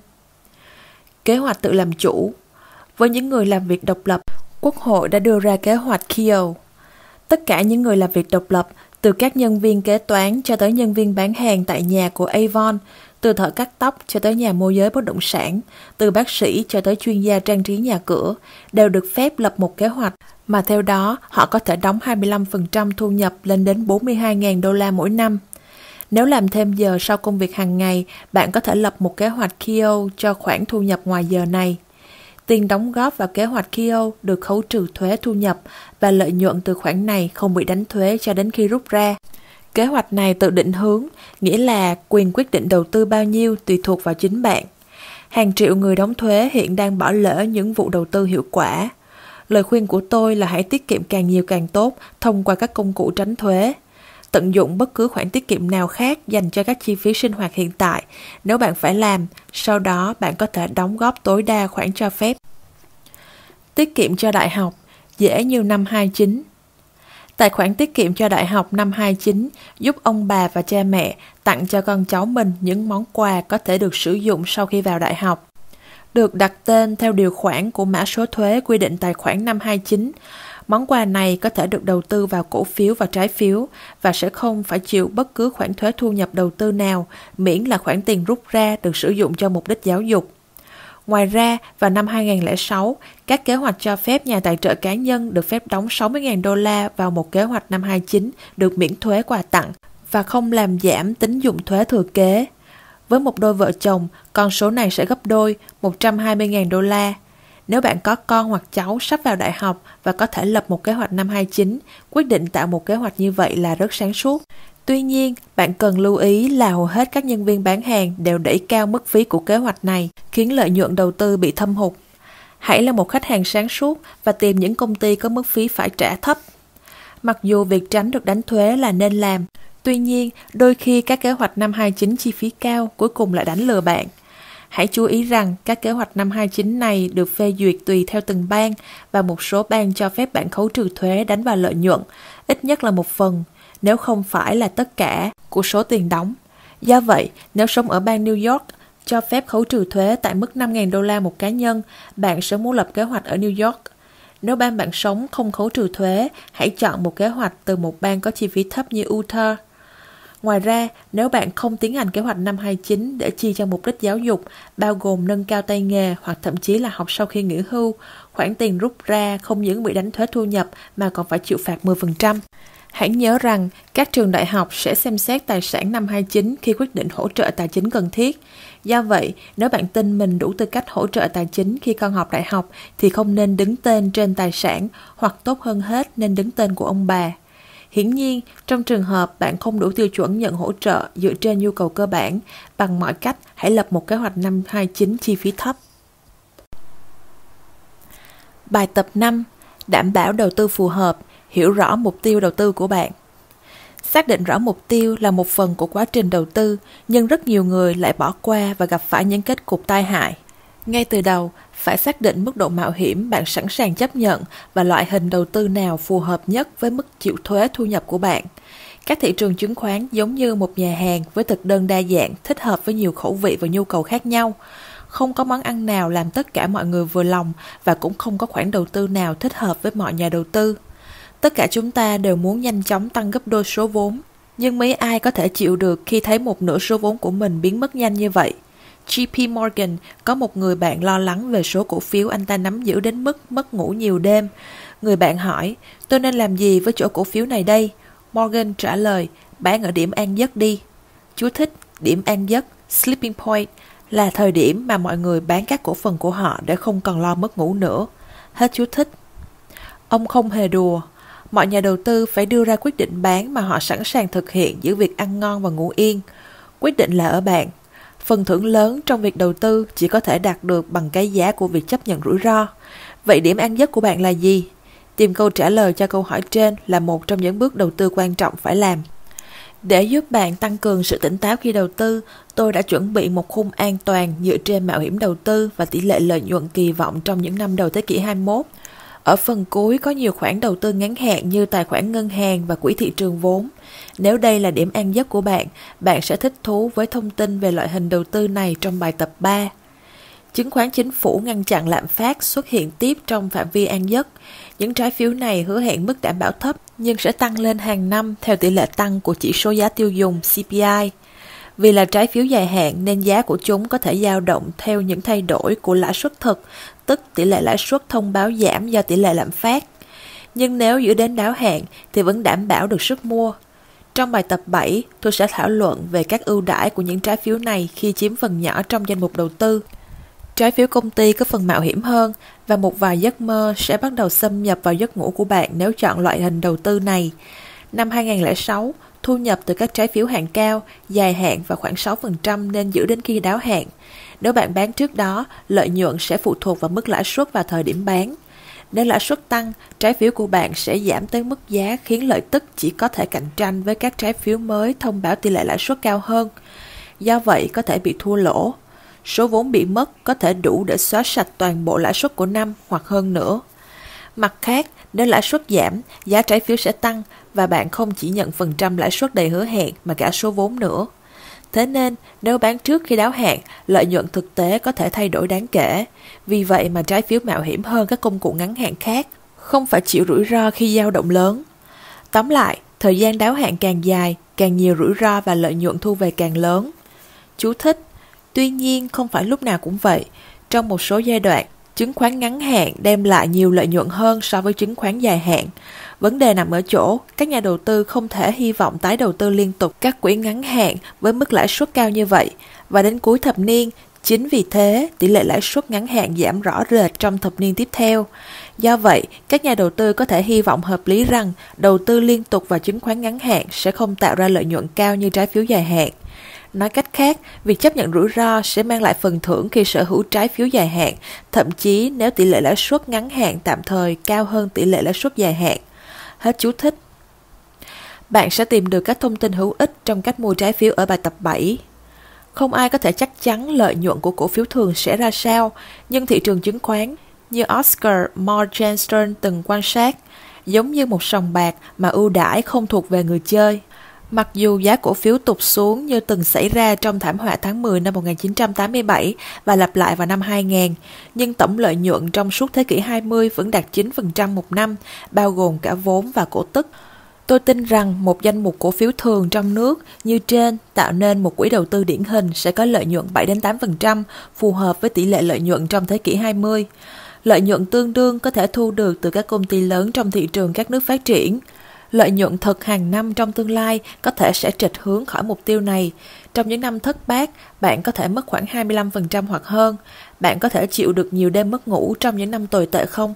Kế hoạch tự làm chủ. Với những người làm việc độc lập, Quốc hội đã đưa ra kế hoạch K I O. Tất cả những người làm việc độc lập, từ các nhân viên kế toán cho tới nhân viên bán hàng tại nhà của Avon, từ thợ cắt tóc cho tới nhà môi giới bất động sản, từ bác sĩ cho tới chuyên gia trang trí nhà cửa, đều được phép lập một kế hoạch, mà theo đó họ có thể đóng hai mươi lăm phần trăm thu nhập lên đến bốn mươi hai nghìn đô la mỗi năm. Nếu làm thêm giờ sau công việc hàng ngày, bạn có thể lập một kế hoạch K I O cho khoản thu nhập ngoài giờ này. Tiền đóng góp vào kế hoạch K I O được khấu trừ thuế thu nhập và lợi nhuận từ khoản này không bị đánh thuế cho đến khi rút ra. Kế hoạch này tự định hướng, nghĩa là quyền quyết định đầu tư bao nhiêu tùy thuộc vào chính bạn. Hàng triệu người đóng thuế hiện đang bỏ lỡ những vụ đầu tư hiệu quả. Lời khuyên của tôi là hãy tiết kiệm càng nhiều càng tốt thông qua các công cụ tránh thuế. Tận dụng bất cứ khoản tiết kiệm nào khác dành cho các chi phí sinh hoạt hiện tại nếu bạn phải làm, sau đó bạn có thể đóng góp tối đa khoản cho phép. Tiết kiệm cho đại học, dễ như năm hai chín. Tài khoản tiết kiệm cho đại học năm hai chín giúp ông bà và cha mẹ tặng cho con cháu mình những món quà có thể được sử dụng sau khi vào đại học. Được đặt tên theo điều khoản của mã số thuế quy định tài khoản năm hai chín, món quà này có thể được đầu tư vào cổ phiếu và trái phiếu và sẽ không phải chịu bất cứ khoản thuế thu nhập đầu tư nào, miễn là khoản tiền rút ra được sử dụng cho mục đích giáo dục. Ngoài ra, vào năm hai không không sáu, các kế hoạch cho phép nhà tài trợ cá nhân được phép đóng sáu mươi nghìn đô la vào một kế hoạch năm hai chín được miễn thuế quà tặng và không làm giảm tín dụng thuế thừa kế. Với một đôi vợ chồng, con số này sẽ gấp đôi, một trăm hai mươi nghìn đô la. Nếu bạn có con hoặc cháu sắp vào đại học và có thể lập một kế hoạch năm hai chín, quyết định tạo một kế hoạch như vậy là rất sáng suốt. Tuy nhiên, bạn cần lưu ý là hầu hết các nhân viên bán hàng đều đẩy cao mức phí của kế hoạch này, khiến lợi nhuận đầu tư bị thâm hụt. Hãy là một khách hàng sáng suốt và tìm những công ty có mức phí phải trả thấp. Mặc dù việc tránh được đánh thuế là nên làm, tuy nhiên, đôi khi các kế hoạch năm hai chín chi phí cao cuối cùng lại đánh lừa bạn. Hãy chú ý rằng các kế hoạch năm hai chín này được phê duyệt tùy theo từng bang và một số bang cho phép bạn khấu trừ thuế đánh vào lợi nhuận, ít nhất là một phần, nếu không phải là tất cả của số tiền đóng. Do vậy, nếu sống ở bang New York cho phép khấu trừ thuế tại mức năm nghìn đô la một cá nhân, bạn sẽ muốn lập kế hoạch ở New York. Nếu bang bạn sống không khấu trừ thuế, hãy chọn một kế hoạch từ một bang có chi phí thấp như Utah. Ngoài ra, nếu bạn không tiến hành kế hoạch năm hai chín để chi cho mục đích giáo dục, bao gồm nâng cao tay nghề hoặc thậm chí là học sau khi nghỉ hưu, khoản tiền rút ra không những bị đánh thuế thu nhập mà còn phải chịu phạt mười phần trăm. Hãy nhớ rằng các trường đại học sẽ xem xét tài sản năm hai chín khi quyết định hỗ trợ tài chính cần thiết. Do vậy, nếu bạn tin mình đủ tư cách hỗ trợ tài chính khi con học đại học thì không nên đứng tên trên tài sản, hoặc tốt hơn hết nên đứng tên của ông bà. Hiển nhiên, trong trường hợp bạn không đủ tiêu chuẩn nhận hỗ trợ dựa trên nhu cầu cơ bản, bằng mọi cách hãy lập một kế hoạch năm hai chín chi phí thấp. Bài tập năm. Đảm bảo đầu tư phù hợp, hiểu rõ mục tiêu đầu tư của bạn. Xác định rõ mục tiêu là một phần của quá trình đầu tư, nhưng rất nhiều người lại bỏ qua và gặp phải những kết cục tai hại. Ngay từ đầu, phải xác định mức độ mạo hiểm bạn sẵn sàng chấp nhận và loại hình đầu tư nào phù hợp nhất với mức chịu thuế thu nhập của bạn. Các thị trường chứng khoán giống như một nhà hàng với thực đơn đa dạng, thích hợp với nhiều khẩu vị và nhu cầu khác nhau. Không có món ăn nào làm tất cả mọi người vừa lòng và cũng không có khoản đầu tư nào thích hợp với mọi nhà đầu tư. Tất cả chúng ta đều muốn nhanh chóng tăng gấp đôi số vốn, nhưng mấy ai có thể chịu được khi thấy một nửa số vốn của mình biến mất nhanh như vậy? J P Morgan có một người bạn lo lắng về số cổ phiếu anh ta nắm giữ đến mức mất ngủ nhiều đêm. Người bạn hỏi, tôi nên làm gì với chỗ cổ phiếu này đây? Morgan trả lời, bán ở điểm an giấc đi. Chú thích, điểm an giấc, sleeping point, là thời điểm mà mọi người bán các cổ phần của họ để không còn lo mất ngủ nữa. Hết chú thích. Ông không hề đùa. Mọi nhà đầu tư phải đưa ra quyết định bán mà họ sẵn sàng thực hiện giữa việc ăn ngon và ngủ yên. Quyết định là ở bạn. Phần thưởng lớn trong việc đầu tư chỉ có thể đạt được bằng cái giá của việc chấp nhận rủi ro. Vậy điểm an giấc của bạn là gì? Tìm câu trả lời cho câu hỏi trên là một trong những bước đầu tư quan trọng phải làm. Để giúp bạn tăng cường sự tỉnh táo khi đầu tư, tôi đã chuẩn bị một khung an toàn dựa trên mạo hiểm đầu tư và tỷ lệ lợi nhuận kỳ vọng trong những năm đầu thế kỷ hai mươi mốt. Ở phần cuối có nhiều khoản đầu tư ngắn hạn như tài khoản ngân hàng và quỹ thị trường vốn. Nếu đây là điểm an giấc của bạn, bạn sẽ thích thú với thông tin về loại hình đầu tư này trong bài tập ba. Chứng khoán chính phủ ngăn chặn lạm phát xuất hiện tiếp trong phạm vi an giấc. Những trái phiếu này hứa hẹn mức đảm bảo thấp nhưng sẽ tăng lên hàng năm theo tỷ lệ tăng của chỉ số giá tiêu dùng C P I. Vì là trái phiếu dài hạn nên giá của chúng có thể dao động theo những thay đổi của lãi suất thực, tức tỷ lệ lãi suất thông báo giảm do tỷ lệ lạm phát. Nhưng nếu giữ đến đáo hạn thì vẫn đảm bảo được sức mua. Trong bài tập bảy, tôi sẽ thảo luận về các ưu đãi của những trái phiếu này khi chiếm phần nhỏ trong danh mục đầu tư. Trái phiếu công ty có phần mạo hiểm hơn và một vài giấc mơ sẽ bắt đầu xâm nhập vào giấc ngủ của bạn nếu chọn loại hình đầu tư này. Năm hai không không sáu, thu nhập từ các trái phiếu hạn cao, dài hạn và khoảng sáu phần trăm nên giữ đến khi đáo hạn. Nếu bạn bán trước đó, lợi nhuận sẽ phụ thuộc vào mức lãi suất và thời điểm bán. Nếu lãi suất tăng, trái phiếu của bạn sẽ giảm tới mức giá khiến lợi tức chỉ có thể cạnh tranh với các trái phiếu mới thông báo tỷ lệ lãi suất cao hơn. Do vậy có thể bị thua lỗ. Số vốn bị mất có thể đủ để xóa sạch toàn bộ lãi suất của năm hoặc hơn nữa. Mặt khác, nếu lãi suất giảm, giá trái phiếu sẽ tăng và bạn không chỉ nhận phần trăm lãi suất đầy hứa hẹn mà cả số vốn nữa. Thế nên, nếu bán trước khi đáo hạn, lợi nhuận thực tế có thể thay đổi đáng kể. Vì vậy mà trái phiếu mạo hiểm hơn các công cụ ngắn hạn khác, không phải chịu rủi ro khi dao động lớn. Tóm lại, thời gian đáo hạn càng dài, càng nhiều rủi ro và lợi nhuận thu về càng lớn. Chú thích. Tuy nhiên, không phải lúc nào cũng vậy. Trong một số giai đoạn, chứng khoán ngắn hạn đem lại nhiều lợi nhuận hơn so với chứng khoán dài hạn. Vấn đề nằm ở chỗ, các nhà đầu tư không thể hy vọng tái đầu tư liên tục các quỹ ngắn hạn với mức lãi suất cao như vậy. Và đến cuối thập niên, chính vì thế, tỷ lệ lãi suất ngắn hạn giảm rõ rệt trong thập niên tiếp theo. Do vậy, các nhà đầu tư có thể hy vọng hợp lý rằng đầu tư liên tục vào chứng khoán ngắn hạn sẽ không tạo ra lợi nhuận cao như trái phiếu dài hạn. Nói cách khác, việc chấp nhận rủi ro sẽ mang lại phần thưởng khi sở hữu trái phiếu dài hạn, thậm chí nếu tỷ lệ lãi suất ngắn hạn tạm thời cao hơn tỷ lệ lãi suất dài hạn. Hết chú thích. Bạn sẽ tìm được các thông tin hữu ích trong cách mua trái phiếu ở bài tập bảy. Không ai có thể chắc chắn lợi nhuận của cổ phiếu thường sẽ ra sao, nhưng thị trường chứng khoán, như Oscar Morgenstern từng quan sát, giống như một sòng bạc mà ưu đãi không thuộc về người chơi. Mặc dù giá cổ phiếu tụt xuống như từng xảy ra trong thảm họa tháng mười năm một nghìn chín trăm tám mươi bảy và lặp lại vào năm hai nghìn, nhưng tổng lợi nhuận trong suốt thế kỷ hai mươi vẫn đạt chín phần trăm một năm, bao gồm cả vốn và cổ tức. Tôi tin rằng một danh mục cổ phiếu thường trong nước như trên tạo nên một quỹ đầu tư điển hình sẽ có lợi nhuận bảy đến tám phần trăm, phù hợp với tỷ lệ lợi nhuận trong thế kỷ hai mươi. Lợi nhuận tương đương có thể thu được từ các công ty lớn trong thị trường các nước phát triển. Lợi nhuận thực hàng năm trong tương lai có thể sẽ trệch hướng khỏi mục tiêu này. Trong những năm thất bát, bạn có thể mất khoảng hai mươi lăm phần trăm hoặc hơn. Bạn có thể chịu được nhiều đêm mất ngủ trong những năm tồi tệ không?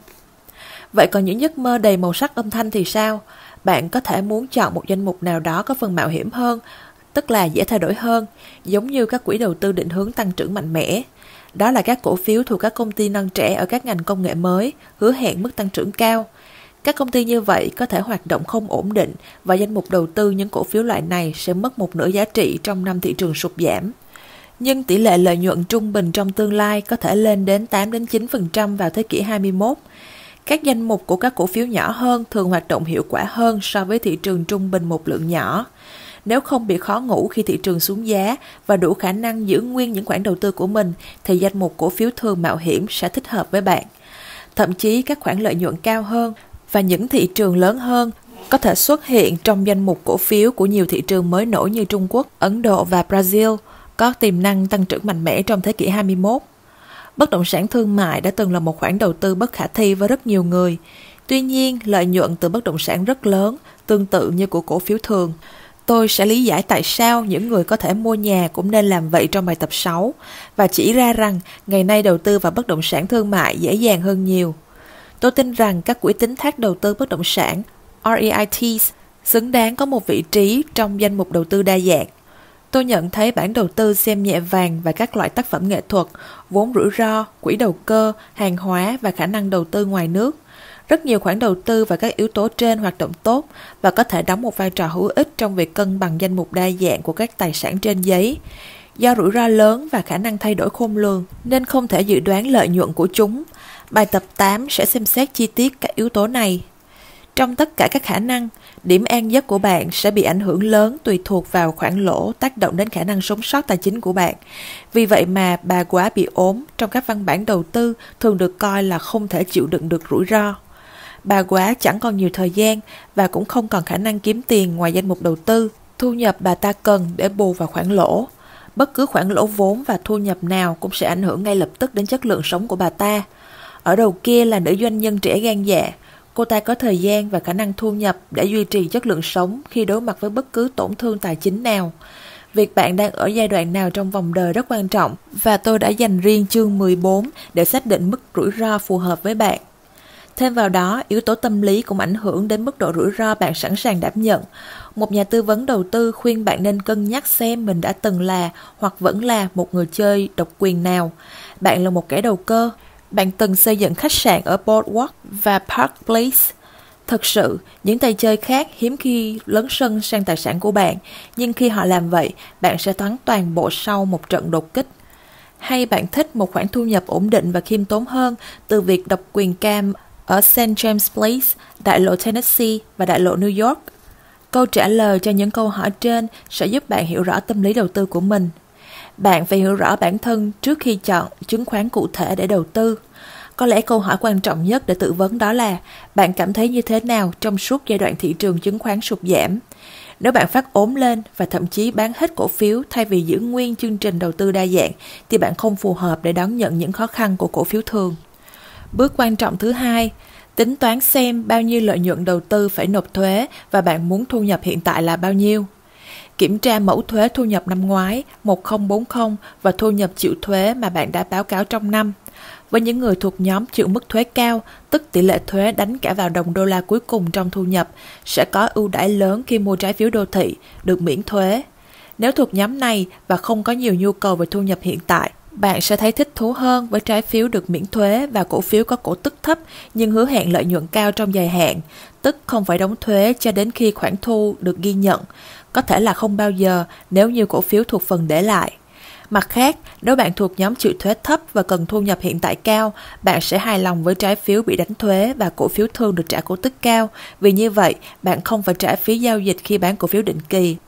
Vậy còn những giấc mơ đầy màu sắc âm thanh thì sao? Bạn có thể muốn chọn một danh mục nào đó có phần mạo hiểm hơn, tức là dễ thay đổi hơn, giống như các quỹ đầu tư định hướng tăng trưởng mạnh mẽ. Đó là các cổ phiếu thuộc các công ty non trẻ ở các ngành công nghệ mới, hứa hẹn mức tăng trưởng cao. Các công ty như vậy có thể hoạt động không ổn định và danh mục đầu tư những cổ phiếu loại này sẽ mất một nửa giá trị trong năm thị trường sụt giảm. Nhưng tỷ lệ lợi nhuận trung bình trong tương lai có thể lên đến tám đến chín phần trăm vào thế kỷ hai mươi mốt. Các danh mục của các cổ phiếu nhỏ hơn thường hoạt động hiệu quả hơn so với thị trường trung bình một lượng nhỏ. Nếu không bị khó ngủ khi thị trường xuống giá và đủ khả năng giữ nguyên những khoản đầu tư của mình, thì danh mục cổ phiếu thường mạo hiểm sẽ thích hợp với bạn. Thậm chí các khoản lợi nhuận cao hơn và những thị trường lớn hơn có thể xuất hiện trong danh mục cổ phiếu của nhiều thị trường mới nổi như Trung Quốc, Ấn Độ và Brazil, có tiềm năng tăng trưởng mạnh mẽ trong thế kỷ hai mươi mốt. Bất động sản thương mại đã từng là một khoản đầu tư bất khả thi với rất nhiều người. Tuy nhiên, lợi nhuận từ bất động sản rất lớn, tương tự như của cổ phiếu thường. Tôi sẽ lý giải tại sao những người có thể mua nhà cũng nên làm vậy trong bài tập sáu và chỉ ra rằng ngày nay đầu tư vào bất động sản thương mại dễ dàng hơn nhiều. Tôi tin rằng các quỹ tín thác đầu tư bất động sản R E I Ts xứng đáng có một vị trí trong danh mục đầu tư đa dạng. Tôi nhận thấy bản đầu tư xem nhẹ vàng và các loại tác phẩm nghệ thuật, vốn rủi ro, quỹ đầu cơ, hàng hóa và khả năng đầu tư ngoài nước. Rất nhiều khoản đầu tư và các yếu tố trên hoạt động tốt và có thể đóng một vai trò hữu ích trong việc cân bằng danh mục đa dạng của các tài sản trên giấy. Do rủi ro lớn và khả năng thay đổi khôn lường, nên không thể dự đoán lợi nhuận của chúng. Bài tập tám sẽ xem xét chi tiết các yếu tố này. Trong tất cả các khả năng, điểm an giấc của bạn sẽ bị ảnh hưởng lớn tùy thuộc vào khoản lỗ tác động đến khả năng sống sót tài chính của bạn. Vì vậy mà bà quá bị ốm trong các văn bản đầu tư thường được coi là không thể chịu đựng được rủi ro. Bà quá chẳng còn nhiều thời gian và cũng không còn khả năng kiếm tiền ngoài danh mục đầu tư. Thu nhập bà ta cần để bù vào khoản lỗ. Bất cứ khoản lỗ vốn và thu nhập nào cũng sẽ ảnh hưởng ngay lập tức đến chất lượng sống của bà ta. Ở đầu kia là nữ doanh nhân trẻ gan dạ. Cô ta có thời gian và khả năng thu nhập để duy trì chất lượng sống khi đối mặt với bất cứ tổn thương tài chính nào. Việc bạn đang ở giai đoạn nào trong vòng đời rất quan trọng và tôi đã dành riêng chương mười bốn để xác định mức rủi ro phù hợp với bạn. Thêm vào đó, yếu tố tâm lý cũng ảnh hưởng đến mức độ rủi ro bạn sẵn sàng đảm nhận. Một nhà tư vấn đầu tư khuyên bạn nên cân nhắc xem mình đã từng là hoặc vẫn là một người chơi độc quyền nào. Bạn là một kẻ đầu cơ. Bạn từng xây dựng khách sạn ở Boardwalk và Park Place. Thực sự, những tay chơi khác hiếm khi lấn sân sang tài sản của bạn, nhưng khi họ làm vậy, bạn sẽ thắng toàn bộ sau một trận đột kích. Hay bạn thích một khoản thu nhập ổn định và khiêm tốn hơn từ việc độc quyền cam ở Saint James Place, đại lộ Tennessee và đại lộ New York? Câu trả lời cho những câu hỏi trên sẽ giúp bạn hiểu rõ tâm lý đầu tư của mình. Bạn phải hiểu rõ bản thân trước khi chọn chứng khoán cụ thể để đầu tư. Có lẽ câu hỏi quan trọng nhất để tư vấn đó là bạn cảm thấy như thế nào trong suốt giai đoạn thị trường chứng khoán sụt giảm. Nếu bạn phát ốm lên và thậm chí bán hết cổ phiếu thay vì giữ nguyên chương trình đầu tư đa dạng, thì bạn không phù hợp để đón nhận những khó khăn của cổ phiếu thường. Bước quan trọng thứ hai, tính toán xem bao nhiêu lợi nhuận đầu tư phải nộp thuế và bạn muốn thu nhập hiện tại là bao nhiêu. Kiểm tra mẫu thuế thu nhập năm ngoái một không bốn không và thu nhập chịu thuế mà bạn đã báo cáo trong năm. Với những người thuộc nhóm chịu mức thuế cao, tức tỷ lệ thuế đánh cả vào đồng đô la cuối cùng trong thu nhập, sẽ có ưu đãi lớn khi mua trái phiếu đô thị, được miễn thuế. Nếu thuộc nhóm này và không có nhiều nhu cầu về thu nhập hiện tại, bạn sẽ thấy thích thú hơn với trái phiếu được miễn thuế và cổ phiếu có cổ tức thấp nhưng hứa hẹn lợi nhuận cao trong dài hạn, tức không phải đóng thuế cho đến khi khoản thu được ghi nhận, có thể là không bao giờ nếu như cổ phiếu thuộc phần để lại. Mặt khác, nếu bạn thuộc nhóm chịu thuế thấp và cần thu nhập hiện tại cao, bạn sẽ hài lòng với trái phiếu bị đánh thuế và cổ phiếu thường được trả cổ tức cao, vì như vậy bạn không phải trả phí giao dịch khi bán cổ phiếu định kỳ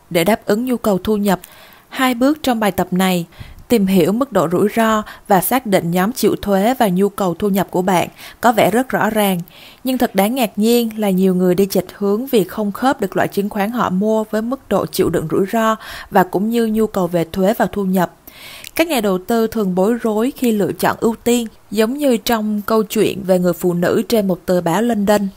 để đáp ứng nhu cầu thu nhập. Hai bước trong bài tập này, tìm hiểu mức độ rủi ro và xác định nhóm chịu thuế và nhu cầu thu nhập của bạn, có vẻ rất rõ ràng. Nhưng thật đáng ngạc nhiên là nhiều người đi chệch hướng vì không khớp được loại chứng khoán họ mua với mức độ chịu đựng rủi ro và cũng như nhu cầu về thuế và thu nhập. Các nhà đầu tư thường bối rối khi lựa chọn ưu tiên, giống như trong câu chuyện về người phụ nữ trên một tờ báo London.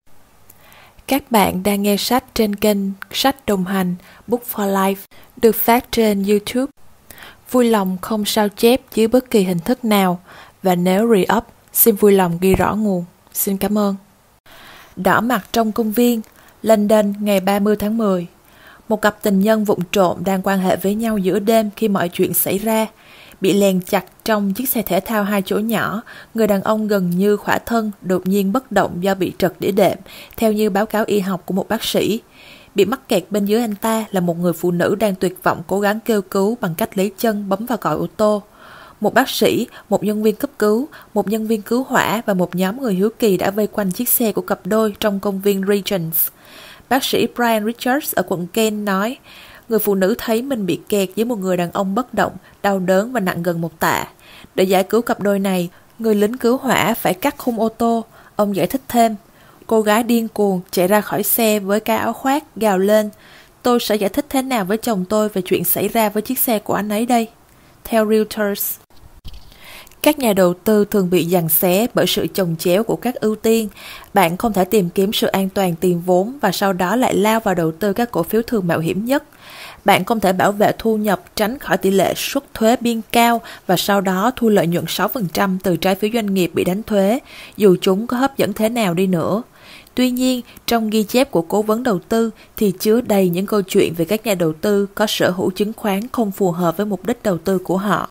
Các bạn đang nghe sách trên kênh Sách Đồng Hành Book for Life, được phát trên YouTube. Vui lòng không sao chép dưới bất kỳ hình thức nào, và nếu re-up, xin vui lòng ghi rõ nguồn. Xin cảm ơn. Đỏ mặt trong công viên, London, ngày ba mươi tháng mười. Một cặp tình nhân vụng trộm đang quan hệ với nhau giữa đêm khi mọi chuyện xảy ra. Bị lèn chặt trong chiếc xe thể thao hai chỗ nhỏ, người đàn ông gần như khỏa thân đột nhiên bất động do bị trật đĩa đệm, theo như báo cáo y học của một bác sĩ. Bị mắc kẹt bên dưới anh ta là một người phụ nữ đang tuyệt vọng cố gắng kêu cứu bằng cách lấy chân bấm vào còi ô tô. Một bác sĩ, một nhân viên cấp cứu, một nhân viên cứu hỏa và một nhóm người hiếu kỳ đã vây quanh chiếc xe của cặp đôi trong công viên Regents. Bác sĩ Brian Richards ở quận Kent nói, người phụ nữ thấy mình bị kẹt với một người đàn ông bất động, đau đớn và nặng gần một tạ. Để giải cứu cặp đôi này, người lính cứu hỏa phải cắt khung ô tô. Ông giải thích thêm, cô gái điên cuồng chạy ra khỏi xe với cái áo khoác, gào lên, tôi sẽ giải thích thế nào với chồng tôi về chuyện xảy ra với chiếc xe của anh ấy đây. Theo Reuters, các nhà đầu tư thường bị giằng xé bởi sự chồng chéo của các ưu tiên. Bạn không thể tìm kiếm sự an toàn tiền vốn và sau đó lại lao vào đầu tư các cổ phiếu thường mạo hiểm nhất. Bạn không thể bảo vệ thu nhập tránh khỏi tỷ lệ suất thuế biên cao và sau đó thu lợi nhuận sáu phần trăm từ trái phiếu doanh nghiệp bị đánh thuế, dù chúng có hấp dẫn thế nào đi nữa. Tuy nhiên, trong ghi chép của cố vấn đầu tư thì chứa đầy những câu chuyện về các nhà đầu tư có sở hữu chứng khoán không phù hợp với mục đích đầu tư của họ.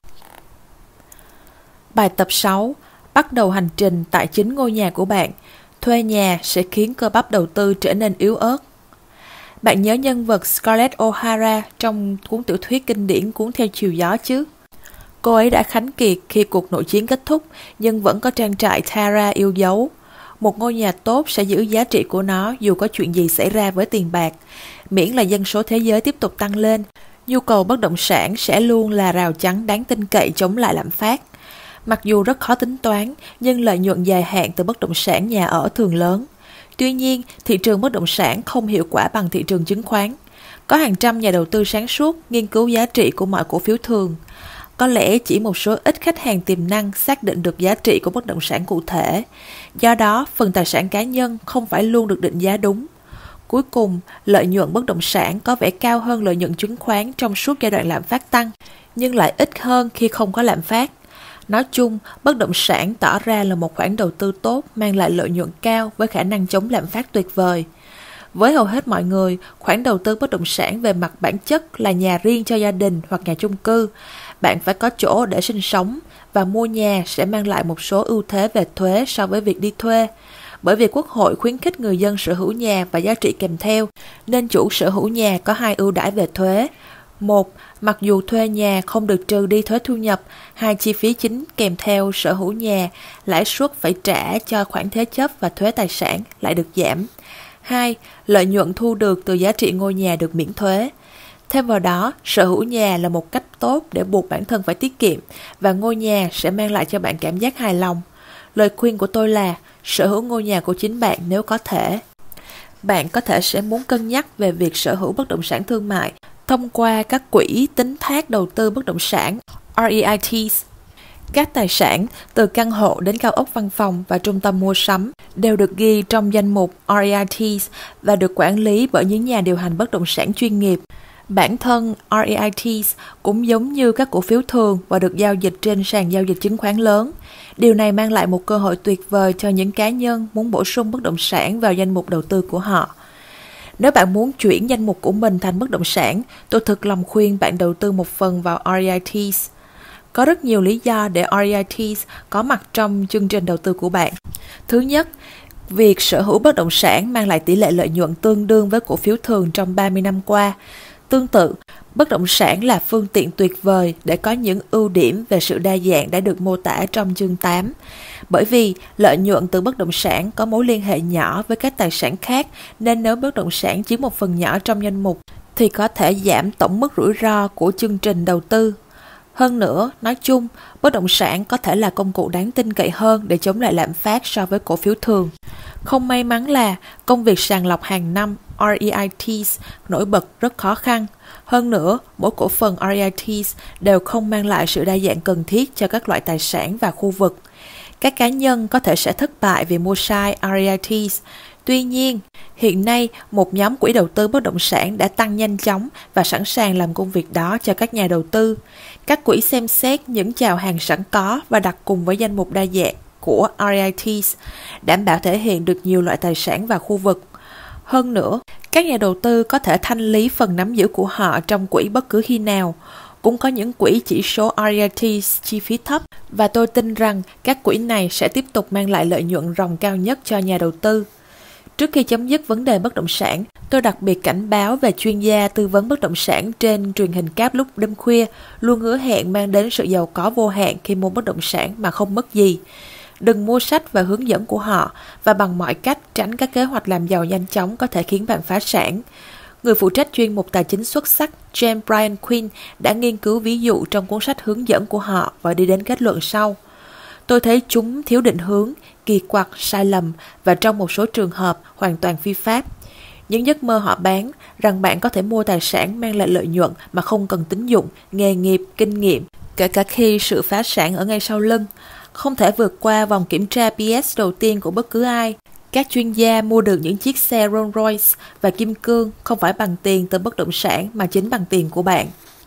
Bài tập sáu. Bắt đầu hành trình tại chính ngôi nhà của bạn. Thuê nhà sẽ khiến cơ bắp đầu tư trở nên yếu ớt. Bạn nhớ nhân vật Scarlett O'Hara trong cuốn tiểu thuyết kinh điển Cuốn Theo Chiều Gió chứ? Cô ấy đã khánh kiệt khi cuộc nội chiến kết thúc, nhưng vẫn có trang trại Tara yêu dấu. Một ngôi nhà tốt sẽ giữ giá trị của nó dù có chuyện gì xảy ra với tiền bạc. Miễn là dân số thế giới tiếp tục tăng lên, nhu cầu bất động sản sẽ luôn là rào chắn đáng tin cậy chống lại lạm phát. Mặc dù rất khó tính toán, nhưng lợi nhuận dài hạn từ bất động sản nhà ở thường lớn. Tuy nhiên, thị trường bất động sản không hiệu quả bằng thị trường chứng khoán. Có hàng trăm nhà đầu tư sáng suốt nghiên cứu giá trị của mọi cổ phiếu thường. Có lẽ chỉ một số ít khách hàng tiềm năng xác định được giá trị của bất động sản cụ thể. Do đó, phần tài sản cá nhân không phải luôn được định giá đúng. Cuối cùng, lợi nhuận bất động sản có vẻ cao hơn lợi nhuận chứng khoán trong suốt giai đoạn lạm phát tăng, nhưng lại ít hơn khi không có lạm phát. Nói chung, bất động sản tỏ ra là một khoản đầu tư tốt mang lại lợi nhuận cao với khả năng chống lạm phát tuyệt vời. Với hầu hết mọi người, khoản đầu tư bất động sản về mặt bản chất là nhà riêng cho gia đình hoặc nhà chung cư. Bạn phải có chỗ để sinh sống và mua nhà sẽ mang lại một số ưu thế về thuế so với việc đi thuê. Bởi vì Quốc hội khuyến khích người dân sở hữu nhà và giá trị kèm theo, nên chủ sở hữu nhà có hai ưu đãi về thuế. Một, mặc dù thuê nhà không được trừ đi thuế thu nhập, hai chi phí chính kèm theo sở hữu nhà, lãi suất phải trả cho khoản thế chấp và thuế tài sản lại được giảm. Hai, lợi nhuận thu được từ giá trị ngôi nhà được miễn thuế. Thêm vào đó, sở hữu nhà là một cách tốt để buộc bản thân phải tiết kiệm và ngôi nhà sẽ mang lại cho bạn cảm giác hài lòng. Lời khuyên của tôi là sở hữu ngôi nhà của chính bạn nếu có thể. Bạn có thể sẽ muốn cân nhắc về việc sở hữu bất động sản thương mại thông qua các quỹ tín thác đầu tư bất động sản R E I Ts. Các tài sản từ căn hộ đến cao ốc văn phòng và trung tâm mua sắm đều được ghi trong danh mục R E I Ts và được quản lý bởi những nhà điều hành bất động sản chuyên nghiệp. Bản thân R E I Ts cũng giống như các cổ phiếu thường và được giao dịch trên sàn giao dịch chứng khoán lớn. Điều này mang lại một cơ hội tuyệt vời cho những cá nhân muốn bổ sung bất động sản vào danh mục đầu tư của họ. Nếu bạn muốn chuyển danh mục của mình thành bất động sản, tôi thực lòng khuyên bạn đầu tư một phần vào R E I Ts. Có rất nhiều lý do để R E I Ts có mặt trong chương trình đầu tư của bạn. Thứ nhất, việc sở hữu bất động sản mang lại tỷ lệ lợi nhuận tương đương với cổ phiếu thường trong ba mươi năm qua. Tương tự, bất động sản là phương tiện tuyệt vời để có những ưu điểm về sự đa dạng đã được mô tả trong chương tám. Bởi vì lợi nhuận từ bất động sản có mối liên hệ nhỏ với các tài sản khác, nên nếu bất động sản chiếm một phần nhỏ trong danh mục, thì có thể giảm tổng mức rủi ro của chương trình đầu tư. Hơn nữa, nói chung, bất động sản có thể là công cụ đáng tin cậy hơn để chống lại lạm phát so với cổ phiếu thường. Không may mắn là công việc sàng lọc hàng năm R E I Ts nổi bật rất khó khăn. Hơn nữa, mỗi cổ phần R E I Ts đều không mang lại sự đa dạng cần thiết cho các loại tài sản và khu vực. Các cá nhân có thể sẽ thất bại vì mua sai R E I Ts. Tuy nhiên, hiện nay một nhóm quỹ đầu tư bất động sản đã tăng nhanh chóng và sẵn sàng làm công việc đó cho các nhà đầu tư. Các quỹ xem xét những chào hàng sẵn có và đặt cùng với danh mục đa dạng của R E I Ts, đảm bảo thể hiện được nhiều loại tài sản và khu vực. Hơn nữa, các nhà đầu tư có thể thanh lý phần nắm giữ của họ trong quỹ bất cứ khi nào. Cũng có những quỹ chỉ số R E I Ts chi phí thấp và tôi tin rằng các quỹ này sẽ tiếp tục mang lại lợi nhuận ròng cao nhất cho nhà đầu tư. Trước khi chấm dứt vấn đề bất động sản, tôi đặc biệt cảnh báo về chuyên gia tư vấn bất động sản trên truyền hình cáp lúc đêm khuya luôn hứa hẹn mang đến sự giàu có vô hạn khi mua bất động sản mà không mất gì. Đừng mua sách và hướng dẫn của họ và bằng mọi cách tránh các kế hoạch làm giàu nhanh chóng có thể khiến bạn phá sản. Người phụ trách chuyên mục tài chính xuất sắc James Bryan Quinn đã nghiên cứu ví dụ trong cuốn sách hướng dẫn của họ và đi đến kết luận sau. Tôi thấy chúng thiếu định hướng, kỳ quặc, sai lầm và trong một số trường hợp hoàn toàn phi pháp. Những giấc mơ họ bán rằng bạn có thể mua tài sản mang lại lợi nhuận mà không cần tín dụng, nghề nghiệp, kinh nghiệm, kể cả khi sự phá sản ở ngay sau lưng, không thể vượt qua vòng kiểm tra P S đầu tiên của bất cứ ai. Các chuyên gia mua được những chiếc xe Rolls Royce và kim cương không phải bằng tiền từ bất động sản mà chính bằng tiền của bạn.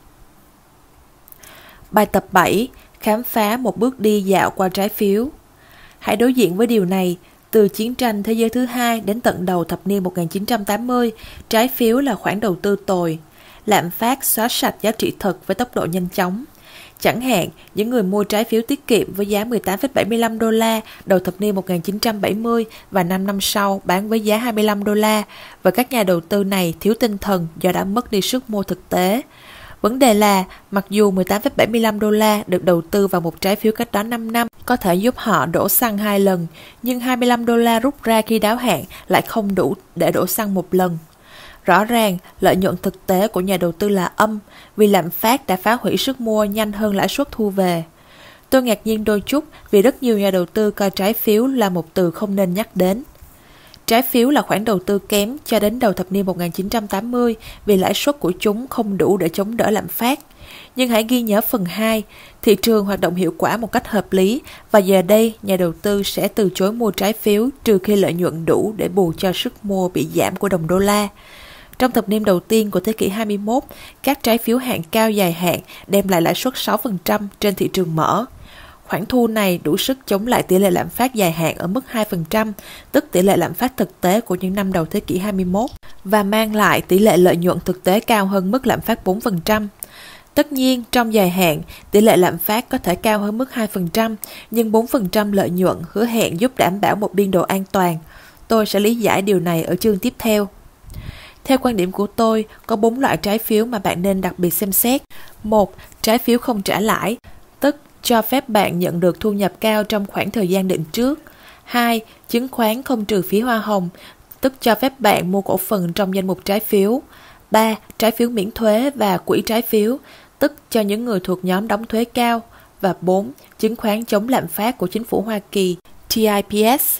Bài tập bảy. Khám phá một bước đi dạo qua trái phiếu. Hãy đối diện với điều này. Từ chiến tranh thế giới thứ hai đến tận đầu thập niên một nghìn chín trăm tám mươi, trái phiếu là khoản đầu tư tồi. Lạm phát xóa sạch giá trị thực với tốc độ nhanh chóng. Chẳng hạn, những người mua trái phiếu tiết kiệm với giá mười tám phẩy bảy mươi lăm đô la đầu thập niên một nghìn chín trăm bảy mươi và năm năm sau bán với giá hai mươi lăm đô la, và các nhà đầu tư này thiếu tinh thần do đã mất đi sức mua thực tế. Vấn đề là, mặc dù mười tám phẩy bảy mươi lăm đô la được đầu tư vào một trái phiếu cách đó năm năm có thể giúp họ đổ xăng hai lần, nhưng hai mươi lăm đô la rút ra khi đáo hạn lại không đủ để đổ xăng một lần. Rõ ràng, lợi nhuận thực tế của nhà đầu tư là âm, vì lạm phát đã phá hủy sức mua nhanh hơn lãi suất thu về. Tôi ngạc nhiên đôi chút vì rất nhiều nhà đầu tư coi trái phiếu là một từ không nên nhắc đến. Trái phiếu là khoản đầu tư kém cho đến đầu thập niên một nghìn chín trăm tám mươi vì lãi suất của chúng không đủ để chống đỡ lạm phát. Nhưng hãy ghi nhớ phần hai, thị trường hoạt động hiệu quả một cách hợp lý và giờ đây nhà đầu tư sẽ từ chối mua trái phiếu trừ khi lợi nhuận đủ để bù cho sức mua bị giảm của đồng đô la. Trong thập niên đầu tiên của thế kỷ hai mươi mốt, các trái phiếu hạn cao dài hạn đem lại lãi suất sáu phần trăm trên thị trường mở. Khoản thu này đủ sức chống lại tỷ lệ lạm phát dài hạn ở mức hai phần trăm, tức tỷ lệ lạm phát thực tế của những năm đầu thế kỷ hai mươi mốt, và mang lại tỷ lệ lợi nhuận thực tế cao hơn mức lạm phát bốn phần trăm. Tất nhiên, trong dài hạn, tỷ lệ lạm phát có thể cao hơn mức hai phần trăm, nhưng bốn phần trăm lợi nhuận hứa hẹn giúp đảm bảo một biên độ an toàn. Tôi sẽ lý giải điều này ở chương tiếp theo. Theo quan điểm của tôi, có bốn loại trái phiếu mà bạn nên đặc biệt xem xét. một. Trái phiếu không trả lãi, tức cho phép bạn nhận được thu nhập cao trong khoảng thời gian định trước. hai. Chứng khoán không trừ phí hoa hồng, tức cho phép bạn mua cổ phần trong danh mục trái phiếu. ba. Trái phiếu miễn thuế và quỹ trái phiếu, tức cho những người thuộc nhóm đóng thuế cao. Và bốn. Chứng khoán chống lạm phát của chính phủ Hoa Kỳ, T I P S.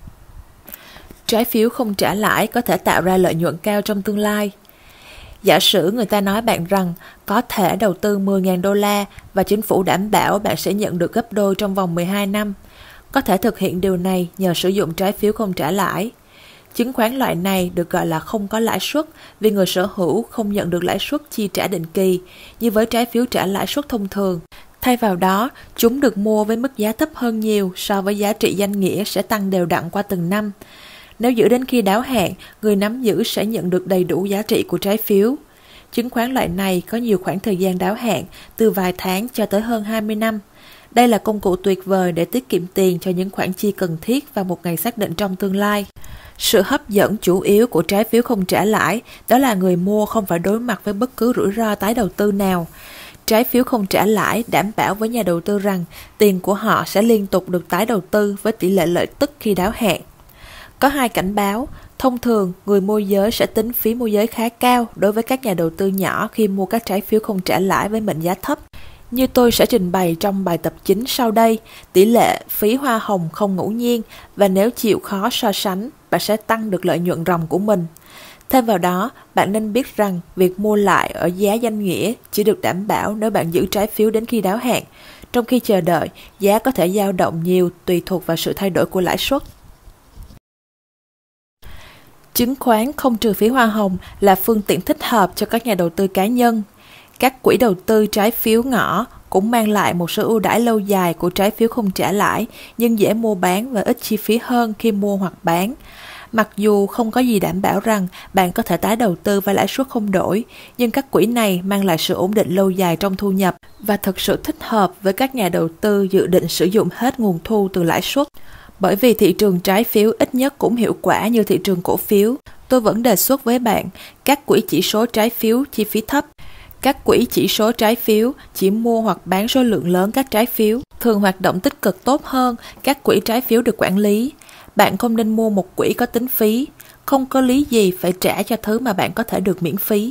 Trái phiếu không trả lãi có thể tạo ra lợi nhuận cao trong tương lai. Giả sử người ta nói bạn rằng có thể đầu tư mười nghìn đô la và chính phủ đảm bảo bạn sẽ nhận được gấp đôi trong vòng mười hai năm. Có thể thực hiện điều này nhờ sử dụng trái phiếu không trả lãi. Chứng khoán loại này được gọi là không có lãi suất vì người sở hữu không nhận được lãi suất chi trả định kỳ như với trái phiếu trả lãi suất thông thường. Thay vào đó, chúng được mua với mức giá thấp hơn nhiều so với giá trị danh nghĩa sẽ tăng đều đặn qua từng năm. Nếu giữ đến khi đáo hạn, người nắm giữ sẽ nhận được đầy đủ giá trị của trái phiếu. Chứng khoán loại này có nhiều khoảng thời gian đáo hạn, từ vài tháng cho tới hơn hai mươi năm. Đây là công cụ tuyệt vời để tiết kiệm tiền cho những khoản chi cần thiết vào một ngày xác định trong tương lai. Sự hấp dẫn chủ yếu của trái phiếu không trả lãi đó là người mua không phải đối mặt với bất cứ rủi ro tái đầu tư nào. Trái phiếu không trả lãi đảm bảo với nhà đầu tư rằng tiền của họ sẽ liên tục được tái đầu tư với tỷ lệ lợi tức khi đáo hạn. Có hai cảnh báo. Thông thường, người môi giới sẽ tính phí môi giới khá cao đối với các nhà đầu tư nhỏ khi mua các trái phiếu không trả lãi với mệnh giá thấp. Như tôi sẽ trình bày trong bài tập chính sau đây, tỷ lệ phí hoa hồng không ngẫu nhiên, và nếu chịu khó so sánh, bạn sẽ tăng được lợi nhuận ròng của mình. Thêm vào đó, bạn nên biết rằng việc mua lại ở giá danh nghĩa chỉ được đảm bảo nếu bạn giữ trái phiếu đến khi đáo hạn, trong khi chờ đợi, giá có thể dao động nhiều tùy thuộc vào sự thay đổi của lãi suất. Chứng khoán không trừ phí hoa hồng là phương tiện thích hợp cho các nhà đầu tư cá nhân. Các quỹ đầu tư trái phiếu nhỏ cũng mang lại một số ưu đãi lâu dài của trái phiếu không trả lãi, nhưng dễ mua bán và ít chi phí hơn khi mua hoặc bán. Mặc dù không có gì đảm bảo rằng bạn có thể tái đầu tư và lãi suất không đổi, nhưng các quỹ này mang lại sự ổn định lâu dài trong thu nhập và thực sự thích hợp với các nhà đầu tư dự định sử dụng hết nguồn thu từ lãi suất. Bởi vì thị trường trái phiếu ít nhất cũng hiệu quả như thị trường cổ phiếu, tôi vẫn đề xuất với bạn các quỹ chỉ số trái phiếu chi phí thấp. Các quỹ chỉ số trái phiếu chỉ mua hoặc bán số lượng lớn các trái phiếu, thường hoạt động tích cực tốt hơn các quỹ trái phiếu được quản lý. Bạn không nên mua một quỹ có tính phí, không có lý gì phải trả cho thứ mà bạn có thể được miễn phí.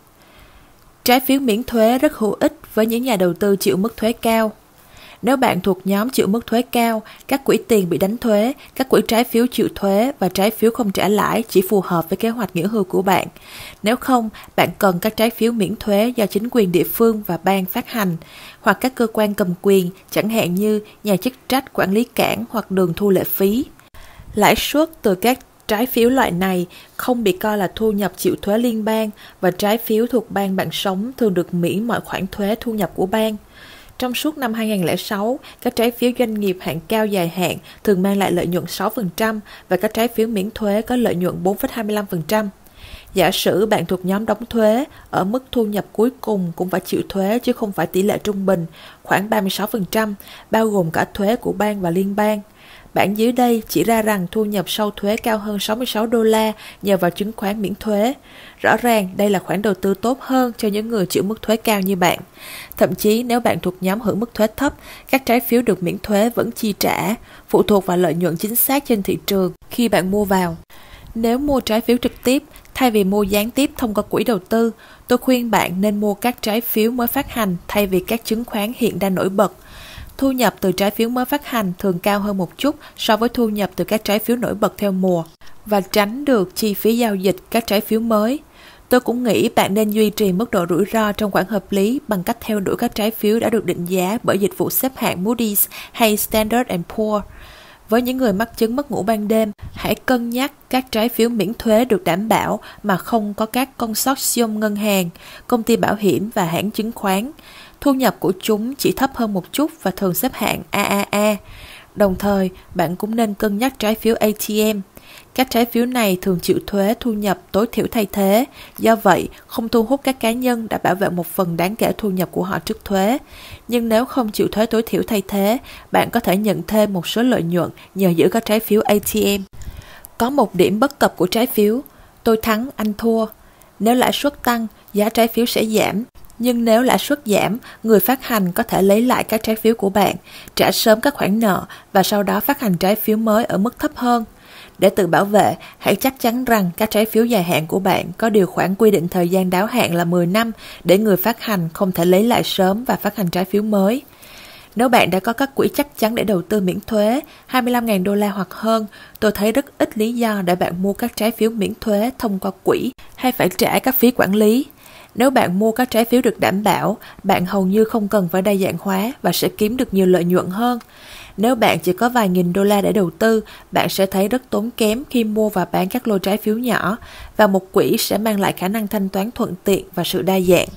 Trái phiếu miễn thuế rất hữu ích với những nhà đầu tư chịu mức thuế cao. Nếu bạn thuộc nhóm chịu mức thuế cao, các quỹ tiền bị đánh thuế, các quỹ trái phiếu chịu thuế và trái phiếu không trả lãi chỉ phù hợp với kế hoạch nghỉ hưu của bạn. Nếu không, bạn cần các trái phiếu miễn thuế do chính quyền địa phương và bang phát hành, hoặc các cơ quan cầm quyền, chẳng hạn như nhà chức trách quản lý cảng hoặc đường thu lệ phí. Lãi suất từ các trái phiếu loại này không bị coi là thu nhập chịu thuế liên bang, và trái phiếu thuộc bang bạn sống thường được miễn mọi khoản thuế thu nhập của bang. Trong suốt năm hai nghìn không trăm lẻ sáu, các trái phiếu doanh nghiệp hạn cao dài hạn thường mang lại lợi nhuận sáu phần trăm và các trái phiếu miễn thuế có lợi nhuận bốn phẩy hai mươi lăm phần trăm. Giả sử bạn thuộc nhóm đóng thuế, ở mức thu nhập cuối cùng cũng phải chịu thuế chứ không phải tỷ lệ trung bình, khoảng ba mươi sáu phần trăm, bao gồm cả thuế của bang và liên bang. Bảng dưới đây chỉ ra rằng thu nhập sau thuế cao hơn sáu mươi sáu đô la nhờ vào chứng khoán miễn thuế. Rõ ràng đây là khoản đầu tư tốt hơn cho những người chịu mức thuế cao như bạn. Thậm chí nếu bạn thuộc nhóm hưởng mức thuế thấp, các trái phiếu được miễn thuế vẫn chi trả, phụ thuộc vào lợi nhuận chính xác trên thị trường khi bạn mua vào. Nếu mua trái phiếu trực tiếp, thay vì mua gián tiếp thông qua quỹ đầu tư, tôi khuyên bạn nên mua các trái phiếu mới phát hành thay vì các chứng khoán hiện đang nổi bật. Thu nhập từ trái phiếu mới phát hành thường cao hơn một chút so với thu nhập từ các trái phiếu nổi bật theo mùa, và tránh được chi phí giao dịch các trái phiếu mới. Tôi cũng nghĩ bạn nên duy trì mức độ rủi ro trong khoản hợp lý bằng cách theo đuổi các trái phiếu đã được định giá bởi dịch vụ xếp hạng Moody's hay Standard and Poor's. Với những người mắc chứng mất ngủ ban đêm, hãy cân nhắc các trái phiếu miễn thuế được đảm bảo mà không có các consortium ngân hàng, công ty bảo hiểm và hãng chứng khoán. Thu nhập của chúng chỉ thấp hơn một chút và thường xếp hạng a a a. Đồng thời, bạn cũng nên cân nhắc trái phiếu a tê em. Các trái phiếu này thường chịu thuế thu nhập tối thiểu thay thế, do vậy không thu hút các cá nhân đã bảo vệ một phần đáng kể thu nhập của họ trước thuế. Nhưng nếu không chịu thuế tối thiểu thay thế, bạn có thể nhận thêm một số lợi nhuận nhờ giữ các trái phiếu a tê em. Có một điểm bất cập của trái phiếu: tôi thắng, anh thua. Nếu lãi suất tăng, giá trái phiếu sẽ giảm. Nhưng nếu lãi suất giảm, người phát hành có thể lấy lại các trái phiếu của bạn, trả sớm các khoản nợ và sau đó phát hành trái phiếu mới ở mức thấp hơn. Để tự bảo vệ, hãy chắc chắn rằng các trái phiếu dài hạn của bạn có điều khoản quy định thời gian đáo hạn là mười năm để người phát hành không thể lấy lại sớm và phát hành trái phiếu mới. Nếu bạn đã có các quỹ chắc chắn để đầu tư miễn thuế hai mươi lăm nghìn đô la hoặc hơn, tôi thấy rất ít lý do để bạn mua các trái phiếu miễn thuế thông qua quỹ hay phải trả các phí quản lý. Nếu bạn mua các trái phiếu được đảm bảo, bạn hầu như không cần phải đa dạng hóa và sẽ kiếm được nhiều lợi nhuận hơn. Nếu bạn chỉ có vài nghìn đô la để đầu tư, bạn sẽ thấy rất tốn kém khi mua và bán các lô trái phiếu nhỏ, và một quỹ sẽ mang lại khả năng thanh toán thuận tiện và sự đa dạng.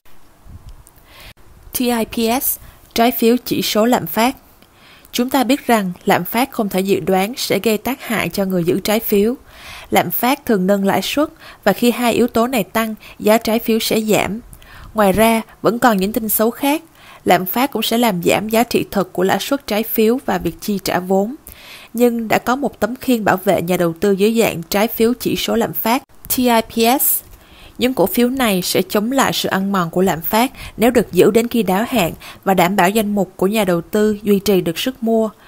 tê i pê ét, trái phiếu chỉ số lạm phát. Chúng ta biết rằng lạm phát không thể dự đoán sẽ gây tác hại cho người giữ trái phiếu. Lạm phát thường nâng lãi suất, và khi hai yếu tố này tăng, giá trái phiếu sẽ giảm. Ngoài ra, vẫn còn những tin xấu khác. Lạm phát cũng sẽ làm giảm giá trị thực của lãi suất trái phiếu và việc chi trả vốn. Nhưng đã có một tấm khiên bảo vệ nhà đầu tư dưới dạng trái phiếu chỉ số lạm phát, tê i pê ét. Những cổ phiếu này sẽ chống lại sự ăn mòn của lạm phát nếu được giữ đến khi đáo hạn và đảm bảo danh mục của nhà đầu tư duy trì được sức mua.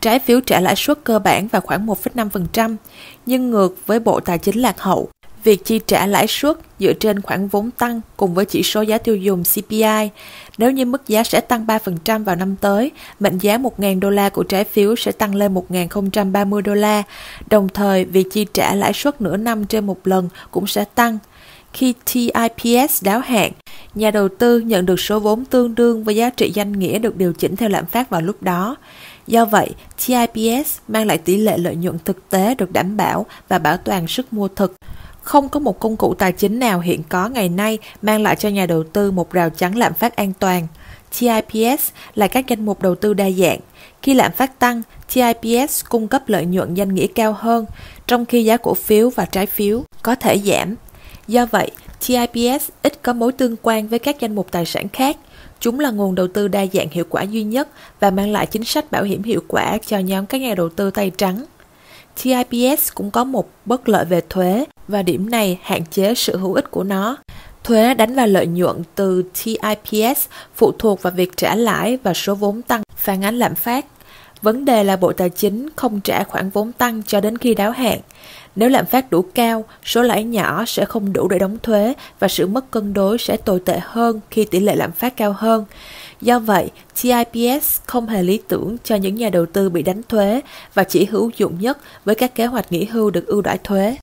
trái phiếu trả lãi suất cơ bản vào khoảng một phẩy năm phần trăm, nhưng ngược với Bộ Tài chính lạc hậu, việc chi trả lãi suất dựa trên khoản vốn tăng cùng với chỉ số giá tiêu dùng xê pê i. Nếu như mức giá sẽ tăng ba phần trăm vào năm tới, mệnh giá một nghìn đô la của trái phiếu sẽ tăng lên một nghìn không trăm ba mươi đô la. Đồng thời, việc chi trả lãi suất nửa năm trên một lần cũng sẽ tăng. Khi tê i pê ét đáo hạn, nhà đầu tư nhận được số vốn tương đương với giá trị danh nghĩa được điều chỉnh theo lạm phát vào lúc đó. Do vậy, tê i pê ét mang lại tỷ lệ lợi nhuận thực tế được đảm bảo và bảo toàn sức mua thực. Không có một công cụ tài chính nào hiện có ngày nay mang lại cho nhà đầu tư một rào chắn lạm phát an toàn. tê i pê ét là các danh mục đầu tư đa dạng. Khi lạm phát tăng, tê i pê ét cung cấp lợi nhuận danh nghĩa cao hơn, trong khi giá cổ phiếu và trái phiếu có thể giảm. Do vậy, tê i pê ét ít có mối tương quan với các danh mục tài sản khác. Chúng là nguồn đầu tư đa dạng hiệu quả duy nhất và mang lại chính sách bảo hiểm hiệu quả cho nhóm các nhà đầu tư tay trắng. tê i pê ét cũng có một bất lợi về thuế và điểm này hạn chế sự hữu ích của nó. Thuế đánh vào lợi nhuận từ tê i pê ét phụ thuộc vào việc trả lãi và số vốn tăng phản ánh lạm phát. Vấn đề là Bộ Tài chính không trả khoản vốn tăng cho đến khi đáo hạn. Nếu lạm phát đủ cao, số lãi nhỏ sẽ không đủ để đóng thuế và sự mất cân đối sẽ tồi tệ hơn khi tỷ lệ lạm phát cao hơn. Do vậy, tê i pê ét không hề lý tưởng cho những nhà đầu tư bị đánh thuế và chỉ hữu dụng nhất với các kế hoạch nghỉ hưu được ưu đãi thuế.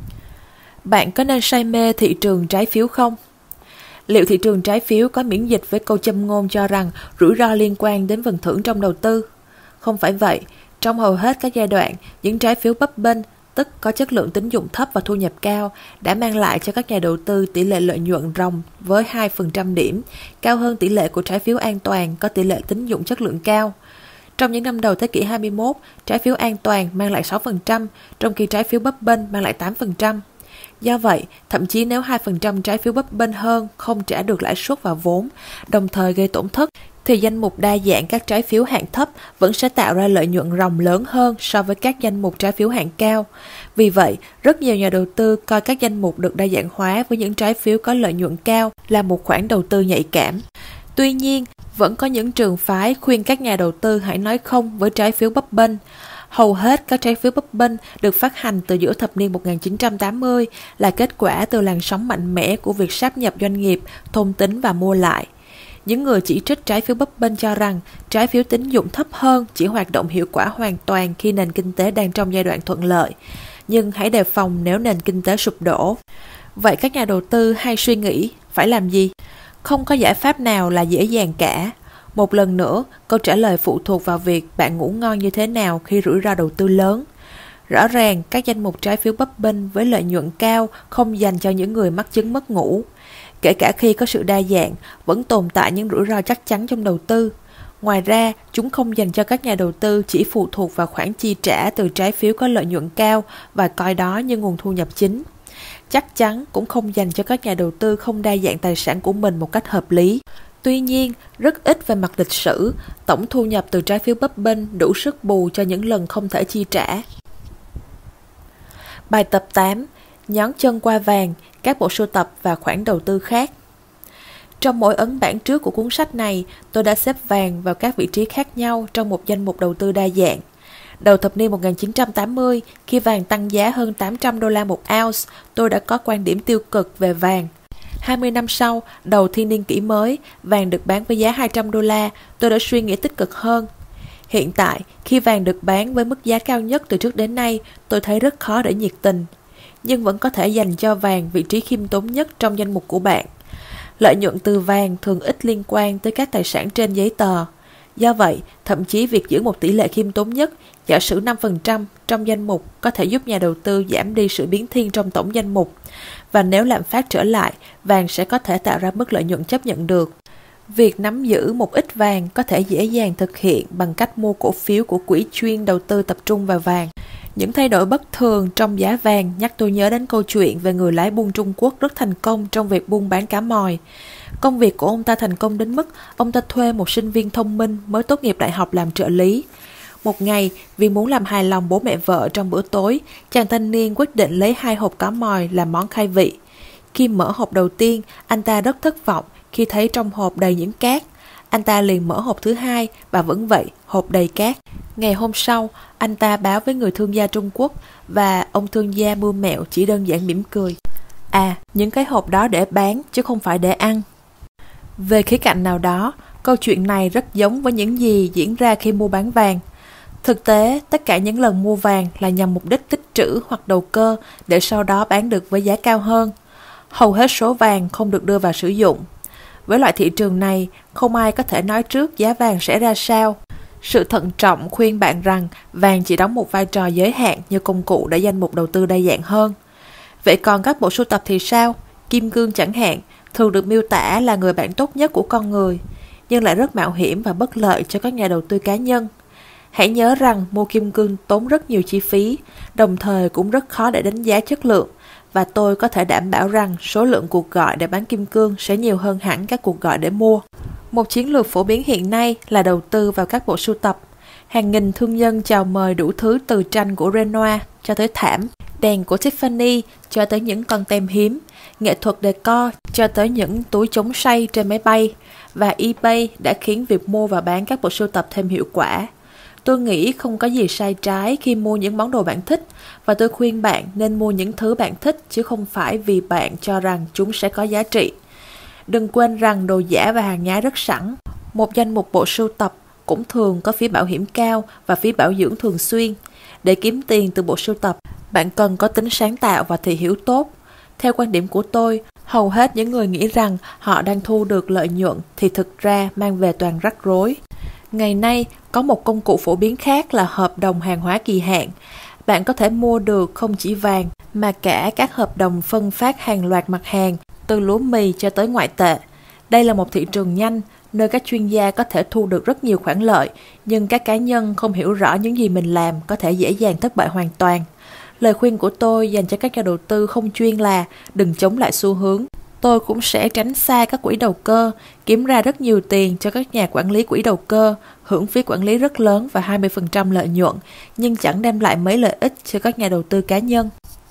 Bạn có nên say mê thị trường trái phiếu không? Liệu thị trường trái phiếu có miễn dịch với câu châm ngôn cho rằng rủi ro liên quan đến phần thưởng trong đầu tư? Không phải vậy. Trong hầu hết các giai đoạn, những trái phiếu bấp bênh, tức có chất lượng tín dụng thấp và thu nhập cao, đã mang lại cho các nhà đầu tư tỷ lệ lợi nhuận ròng với hai phần trăm điểm, cao hơn tỷ lệ của trái phiếu an toàn có tỷ lệ tín dụng chất lượng cao. Trong những năm đầu thế kỷ hai mươi mốt, trái phiếu an toàn mang lại sáu phần trăm, trong khi trái phiếu bấp bênh mang lại tám phần trăm. Do vậy, thậm chí nếu hai phần trăm trái phiếu bấp bênh hơn không trả được lãi suất và vốn, đồng thời gây tổn thất, thì danh mục đa dạng các trái phiếu hạng thấp vẫn sẽ tạo ra lợi nhuận ròng lớn hơn so với các danh mục trái phiếu hạng cao. Vì vậy, rất nhiều nhà đầu tư coi các danh mục được đa dạng hóa với những trái phiếu có lợi nhuận cao là một khoản đầu tư nhạy cảm. Tuy nhiên, vẫn có những trường phái khuyên các nhà đầu tư hãy nói không với trái phiếu bấp bênh. Hầu hết các trái phiếu bấp bênh được phát hành từ giữa thập niên một nghìn chín trăm tám mươi là kết quả từ làn sóng mạnh mẽ của việc sáp nhập doanh nghiệp, thôn tính và mua lại. Những người chỉ trích trái phiếu bấp bênh cho rằng trái phiếu tín dụng thấp hơn chỉ hoạt động hiệu quả hoàn toàn khi nền kinh tế đang trong giai đoạn thuận lợi, nhưng hãy đề phòng nếu nền kinh tế sụp đổ. Vậy các nhà đầu tư hay suy nghĩ phải làm gì? Không có giải pháp nào là dễ dàng cả. Một lần nữa, câu trả lời phụ thuộc vào việc bạn ngủ ngon như thế nào khi rủi ro đầu tư lớn. Rõ ràng, các danh mục trái phiếu bấp bênh với lợi nhuận cao không dành cho những người mắc chứng mất ngủ. Kể cả khi có sự đa dạng, vẫn tồn tại những rủi ro chắc chắn trong đầu tư. Ngoài ra, chúng không dành cho các nhà đầu tư chỉ phụ thuộc vào khoản chi trả từ trái phiếu có lợi nhuận cao và coi đó như nguồn thu nhập chính. Chắc chắn cũng không dành cho các nhà đầu tư không đa dạng tài sản của mình một cách hợp lý. Tuy nhiên, rất ít về mặt lịch sử, tổng thu nhập từ trái phiếu bấp bênh đủ sức bù cho những lần không thể chi trả. Bài tập tám. Nhón chân qua vàng, các bộ sưu tập và khoản đầu tư khác. Trong mỗi ấn bản trước của cuốn sách này, tôi đã xếp vàng vào các vị trí khác nhau trong một danh mục đầu tư đa dạng. Đầu thập niên một nghìn chín trăm tám mươi, khi vàng tăng giá hơn tám trăm đô la một ounce, tôi đã có quan điểm tiêu cực về vàng. hai mươi năm sau, đầu thiên niên kỷ mới, vàng được bán với giá hai trăm đô la, tôi đã suy nghĩ tích cực hơn. Hiện tại, khi vàng được bán với mức giá cao nhất từ trước đến nay, tôi thấy rất khó để nhiệt tình. Nhưng vẫn có thể dành cho vàng vị trí khiêm tốn nhất trong danh mục của bạn. Lợi nhuận từ vàng thường ít liên quan tới các tài sản trên giấy tờ. Do vậy, thậm chí việc giữ một tỷ lệ khiêm tốn nhất, giả sử năm phần trăm trong danh mục có thể giúp nhà đầu tư giảm đi sự biến thiên trong tổng danh mục. Và nếu lạm phát trở lại, vàng sẽ có thể tạo ra mức lợi nhuận chấp nhận được. Việc nắm giữ một ít vàng có thể dễ dàng thực hiện bằng cách mua cổ phiếu của quỹ chuyên đầu tư tập trung vào vàng. Những thay đổi bất thường trong giá vàng nhắc tôi nhớ đến câu chuyện về người lái buôn Trung Quốc rất thành công trong việc buôn bán cá mòi. Công việc của ông ta thành công đến mức ông ta thuê một sinh viên thông minh mới tốt nghiệp đại học làm trợ lý. Một ngày, vì muốn làm hài lòng bố mẹ vợ trong bữa tối, chàng thanh niên quyết định lấy hai hộp cá mòi làm món khai vị. Khi mở hộp đầu tiên, anh ta rất thất vọng khi thấy trong hộp đầy những cát. Anh ta liền mở hộp thứ hai và vẫn vậy, hộp đầy cát. Ngày hôm sau, anh ta báo với người thương gia Trung Quốc và ông thương gia mưu mẹo chỉ đơn giản mỉm cười. À, những cái hộp đó để bán chứ không phải để ăn. Về khía cạnh nào đó, câu chuyện này rất giống với những gì diễn ra khi mua bán vàng. Thực tế, tất cả những lần mua vàng là nhằm mục đích tích trữ hoặc đầu cơ để sau đó bán được với giá cao hơn. Hầu hết số vàng không được đưa vào sử dụng. Với loại thị trường này, không ai có thể nói trước giá vàng sẽ ra sao. Sự thận trọng khuyên bạn rằng vàng chỉ đóng một vai trò giới hạn như công cụ để danh mục đầu tư đa dạng hơn. Vậy còn các bộ sưu tập thì sao? Kim cương chẳng hạn, thường được miêu tả là người bạn tốt nhất của con người, nhưng lại rất mạo hiểm và bất lợi cho các nhà đầu tư cá nhân. Hãy nhớ rằng mua kim cương tốn rất nhiều chi phí, đồng thời cũng rất khó để đánh giá chất lượng, và tôi có thể đảm bảo rằng số lượng cuộc gọi để bán kim cương sẽ nhiều hơn hẳn các cuộc gọi để mua. Một chiến lược phổ biến hiện nay là đầu tư vào các bộ sưu tập. Hàng nghìn thương nhân chào mời đủ thứ từ tranh của Renoir cho tới thảm, đèn của Tiffany cho tới những con tem hiếm, nghệ thuật decor cho tới những túi chống say trên máy bay, và eBay đã khiến việc mua và bán các bộ sưu tập thêm hiệu quả. Tôi nghĩ không có gì sai trái khi mua những món đồ bạn thích, và tôi khuyên bạn nên mua những thứ bạn thích chứ không phải vì bạn cho rằng chúng sẽ có giá trị. Đừng quên rằng đồ giả và hàng nhái rất sẵn. Một danh mục bộ sưu tập cũng thường có phí bảo hiểm cao và phí bảo dưỡng thường xuyên. Để kiếm tiền từ bộ sưu tập, bạn cần có tính sáng tạo và thị hiếu tốt. Theo quan điểm của tôi, hầu hết những người nghĩ rằng họ đang thu được lợi nhuận thì thực ra mang về toàn rắc rối. Ngày nay, có một công cụ phổ biến khác là hợp đồng hàng hóa kỳ hạn. Bạn có thể mua được không chỉ vàng, mà cả các hợp đồng phân phát hàng loạt mặt hàng, từ lúa mì cho tới ngoại tệ. Đây là một thị trường nhanh, nơi các chuyên gia có thể thu được rất nhiều khoản lợi, nhưng các cá nhân không hiểu rõ những gì mình làm có thể dễ dàng thất bại hoàn toàn. Lời khuyên của tôi dành cho các nhà đầu tư không chuyên là đừng chống lại xu hướng. Tôi cũng sẽ tránh xa các quỹ đầu cơ, kiếm ra rất nhiều tiền cho các nhà quản lý quỹ đầu cơ, hưởng phí quản lý rất lớn và hai mươi phần trăm lợi nhuận, nhưng chẳng đem lại mấy lợi ích cho các nhà đầu tư cá nhân.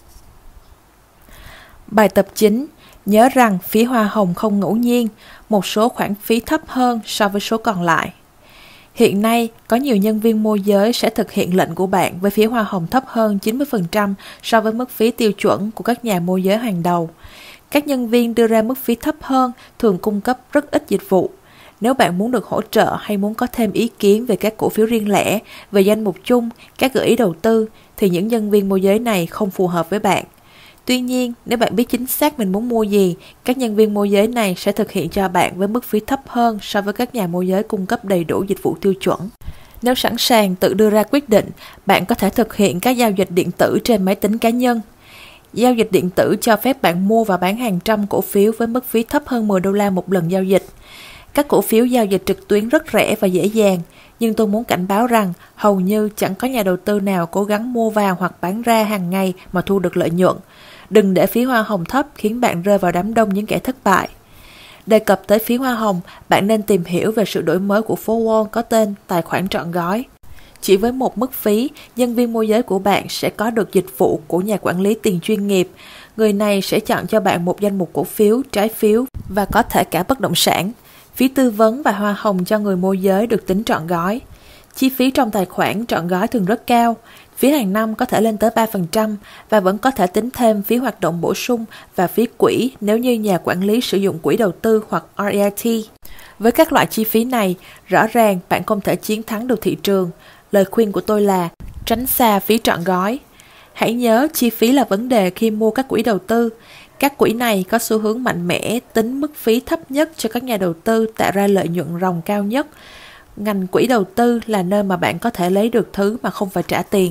Bài tập chính. Nhớ rằng phí hoa hồng không ngẫu nhiên, một số khoản phí thấp hơn so với số còn lại. Hiện nay, có nhiều nhân viên môi giới sẽ thực hiện lệnh của bạn với phí hoa hồng thấp hơn chín mươi phần trăm so với mức phí tiêu chuẩn của các nhà môi giới hàng đầu. Các nhân viên đưa ra mức phí thấp hơn thường cung cấp rất ít dịch vụ. Nếu bạn muốn được hỗ trợ hay muốn có thêm ý kiến về các cổ phiếu riêng lẻ, về danh mục chung, các gợi ý đầu tư, thì những nhân viên môi giới này không phù hợp với bạn. Tuy nhiên, nếu bạn biết chính xác mình muốn mua gì, các nhân viên môi giới này sẽ thực hiện cho bạn với mức phí thấp hơn so với các nhà môi giới cung cấp đầy đủ dịch vụ tiêu chuẩn. Nếu sẵn sàng tự đưa ra quyết định, bạn có thể thực hiện các giao dịch điện tử trên máy tính cá nhân. Giao dịch điện tử cho phép bạn mua và bán hàng trăm cổ phiếu với mức phí thấp hơn mười đô la một lần giao dịch. Các cổ phiếu giao dịch trực tuyến rất rẻ và dễ dàng, nhưng tôi muốn cảnh báo rằng hầu như chẳng có nhà đầu tư nào cố gắng mua vào hoặc bán ra hàng ngày mà thu được lợi nhuận. Đừng để phí hoa hồng thấp khiến bạn rơi vào đám đông những kẻ thất bại. Đề cập tới phí hoa hồng, bạn nên tìm hiểu về sự đổi mới của phố Wall có tên tài khoản trọn gói. Chỉ với một mức phí, nhân viên môi giới của bạn sẽ có được dịch vụ của nhà quản lý tiền chuyên nghiệp. Người này sẽ chọn cho bạn một danh mục cổ phiếu, trái phiếu và có thể cả bất động sản. Phí tư vấn và hoa hồng cho người môi giới được tính trọn gói. Chi phí trong tài khoản trọn gói thường rất cao. Phí hàng năm có thể lên tới ba phần trăm và vẫn có thể tính thêm phí hoạt động bổ sung và phí quỹ nếu như nhà quản lý sử dụng quỹ đầu tư hoặc R E I T. Với các loại chi phí này, rõ ràng bạn không thể chiến thắng được thị trường. Lời khuyên của tôi là tránh xa phí trọn gói. Hãy nhớ chi phí là vấn đề khi mua các quỹ đầu tư. Các quỹ này có xu hướng mạnh mẽ tính mức phí thấp nhất cho các nhà đầu tư tạo ra lợi nhuận ròng cao nhất. Ngành quỹ đầu tư là nơi mà bạn có thể lấy được thứ mà không phải trả tiền.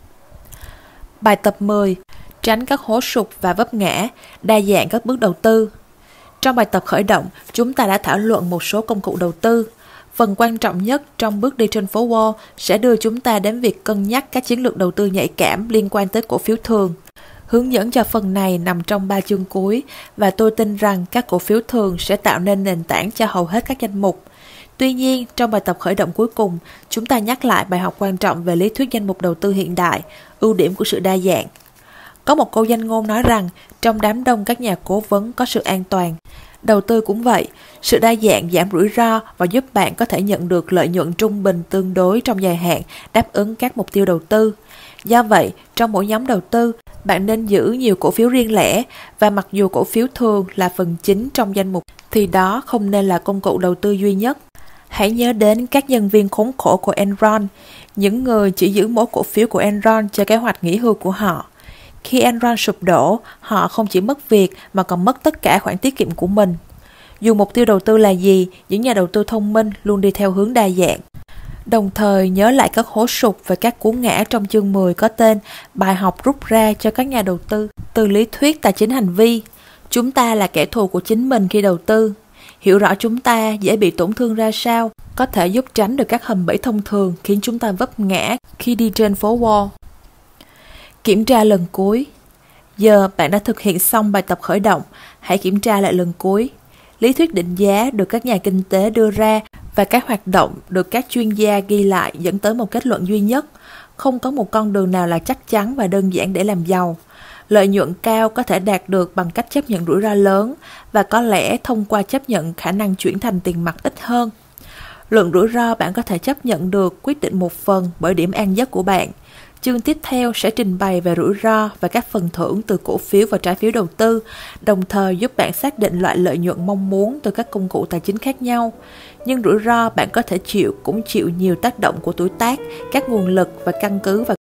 Bài tập mười. Tránh các hố sụt và vấp ngã, đa dạng các bước đầu tư. Trong bài tập khởi động, chúng ta đã thảo luận một số công cụ đầu tư. Phần quan trọng nhất trong bước đi trên phố Wall sẽ đưa chúng ta đến việc cân nhắc các chiến lược đầu tư nhạy cảm liên quan tới cổ phiếu thường. Hướng dẫn cho phần này nằm trong ba chương cuối, và tôi tin rằng các cổ phiếu thường sẽ tạo nên nền tảng cho hầu hết các danh mục. Tuy nhiên, trong bài tập khởi động cuối cùng, chúng ta nhắc lại bài học quan trọng về lý thuyết danh mục đầu tư hiện đại, ưu điểm của sự đa dạng. Có một câu danh ngôn nói rằng, trong đám đông các nhà cố vấn có sự an toàn. Đầu tư cũng vậy, sự đa dạng giảm rủi ro và giúp bạn có thể nhận được lợi nhuận trung bình tương đối trong dài hạn, đáp ứng các mục tiêu đầu tư. Do vậy, trong mỗi nhóm đầu tư, bạn nên giữ nhiều cổ phiếu riêng lẻ, và mặc dù cổ phiếu thường là phần chính trong danh mục, thì đó không nên là công cụ đầu tư duy nhất. Hãy nhớ đến các nhân viên khốn khổ của Enron, những người chỉ giữ mỗi cổ phiếu của Enron cho kế hoạch nghỉ hưu của họ. Khi Enron sụp đổ, họ không chỉ mất việc mà còn mất tất cả khoản tiết kiệm của mình. Dù mục tiêu đầu tư là gì, những nhà đầu tư thông minh luôn đi theo hướng đa dạng. Đồng thời nhớ lại các hố sụt và các cú ngã trong chương mười có tên bài học rút ra cho các nhà đầu tư từ lý thuyết tài chính hành vi. Chúng ta là kẻ thù của chính mình khi đầu tư. Hiểu rõ chúng ta dễ bị tổn thương ra sao có thể giúp tránh được các hầm bẫy thông thường khiến chúng ta vấp ngã khi đi trên phố Wall. Kiểm tra lần cuối. Giờ bạn đã thực hiện xong bài tập khởi động, hãy kiểm tra lại lần cuối. Lý thuyết định giá được các nhà kinh tế đưa ra và các hoạt động được các chuyên gia ghi lại dẫn tới một kết luận duy nhất. Không có một con đường nào là chắc chắn và đơn giản để làm giàu. Lợi nhuận cao có thể đạt được bằng cách chấp nhận rủi ro lớn và có lẽ thông qua chấp nhận khả năng chuyển thành tiền mặt ít hơn. Lượng rủi ro bạn có thể chấp nhận được quyết định một phần bởi điểm an giấc của bạn. Chương tiếp theo sẽ trình bày về rủi ro và các phần thưởng từ cổ phiếu và trái phiếu đầu tư, đồng thời giúp bạn xác định loại lợi nhuận mong muốn từ các công cụ tài chính khác nhau. Nhưng rủi ro bạn có thể chịu cũng chịu nhiều tác động của tuổi tác, các nguồn lực và căn cứ vào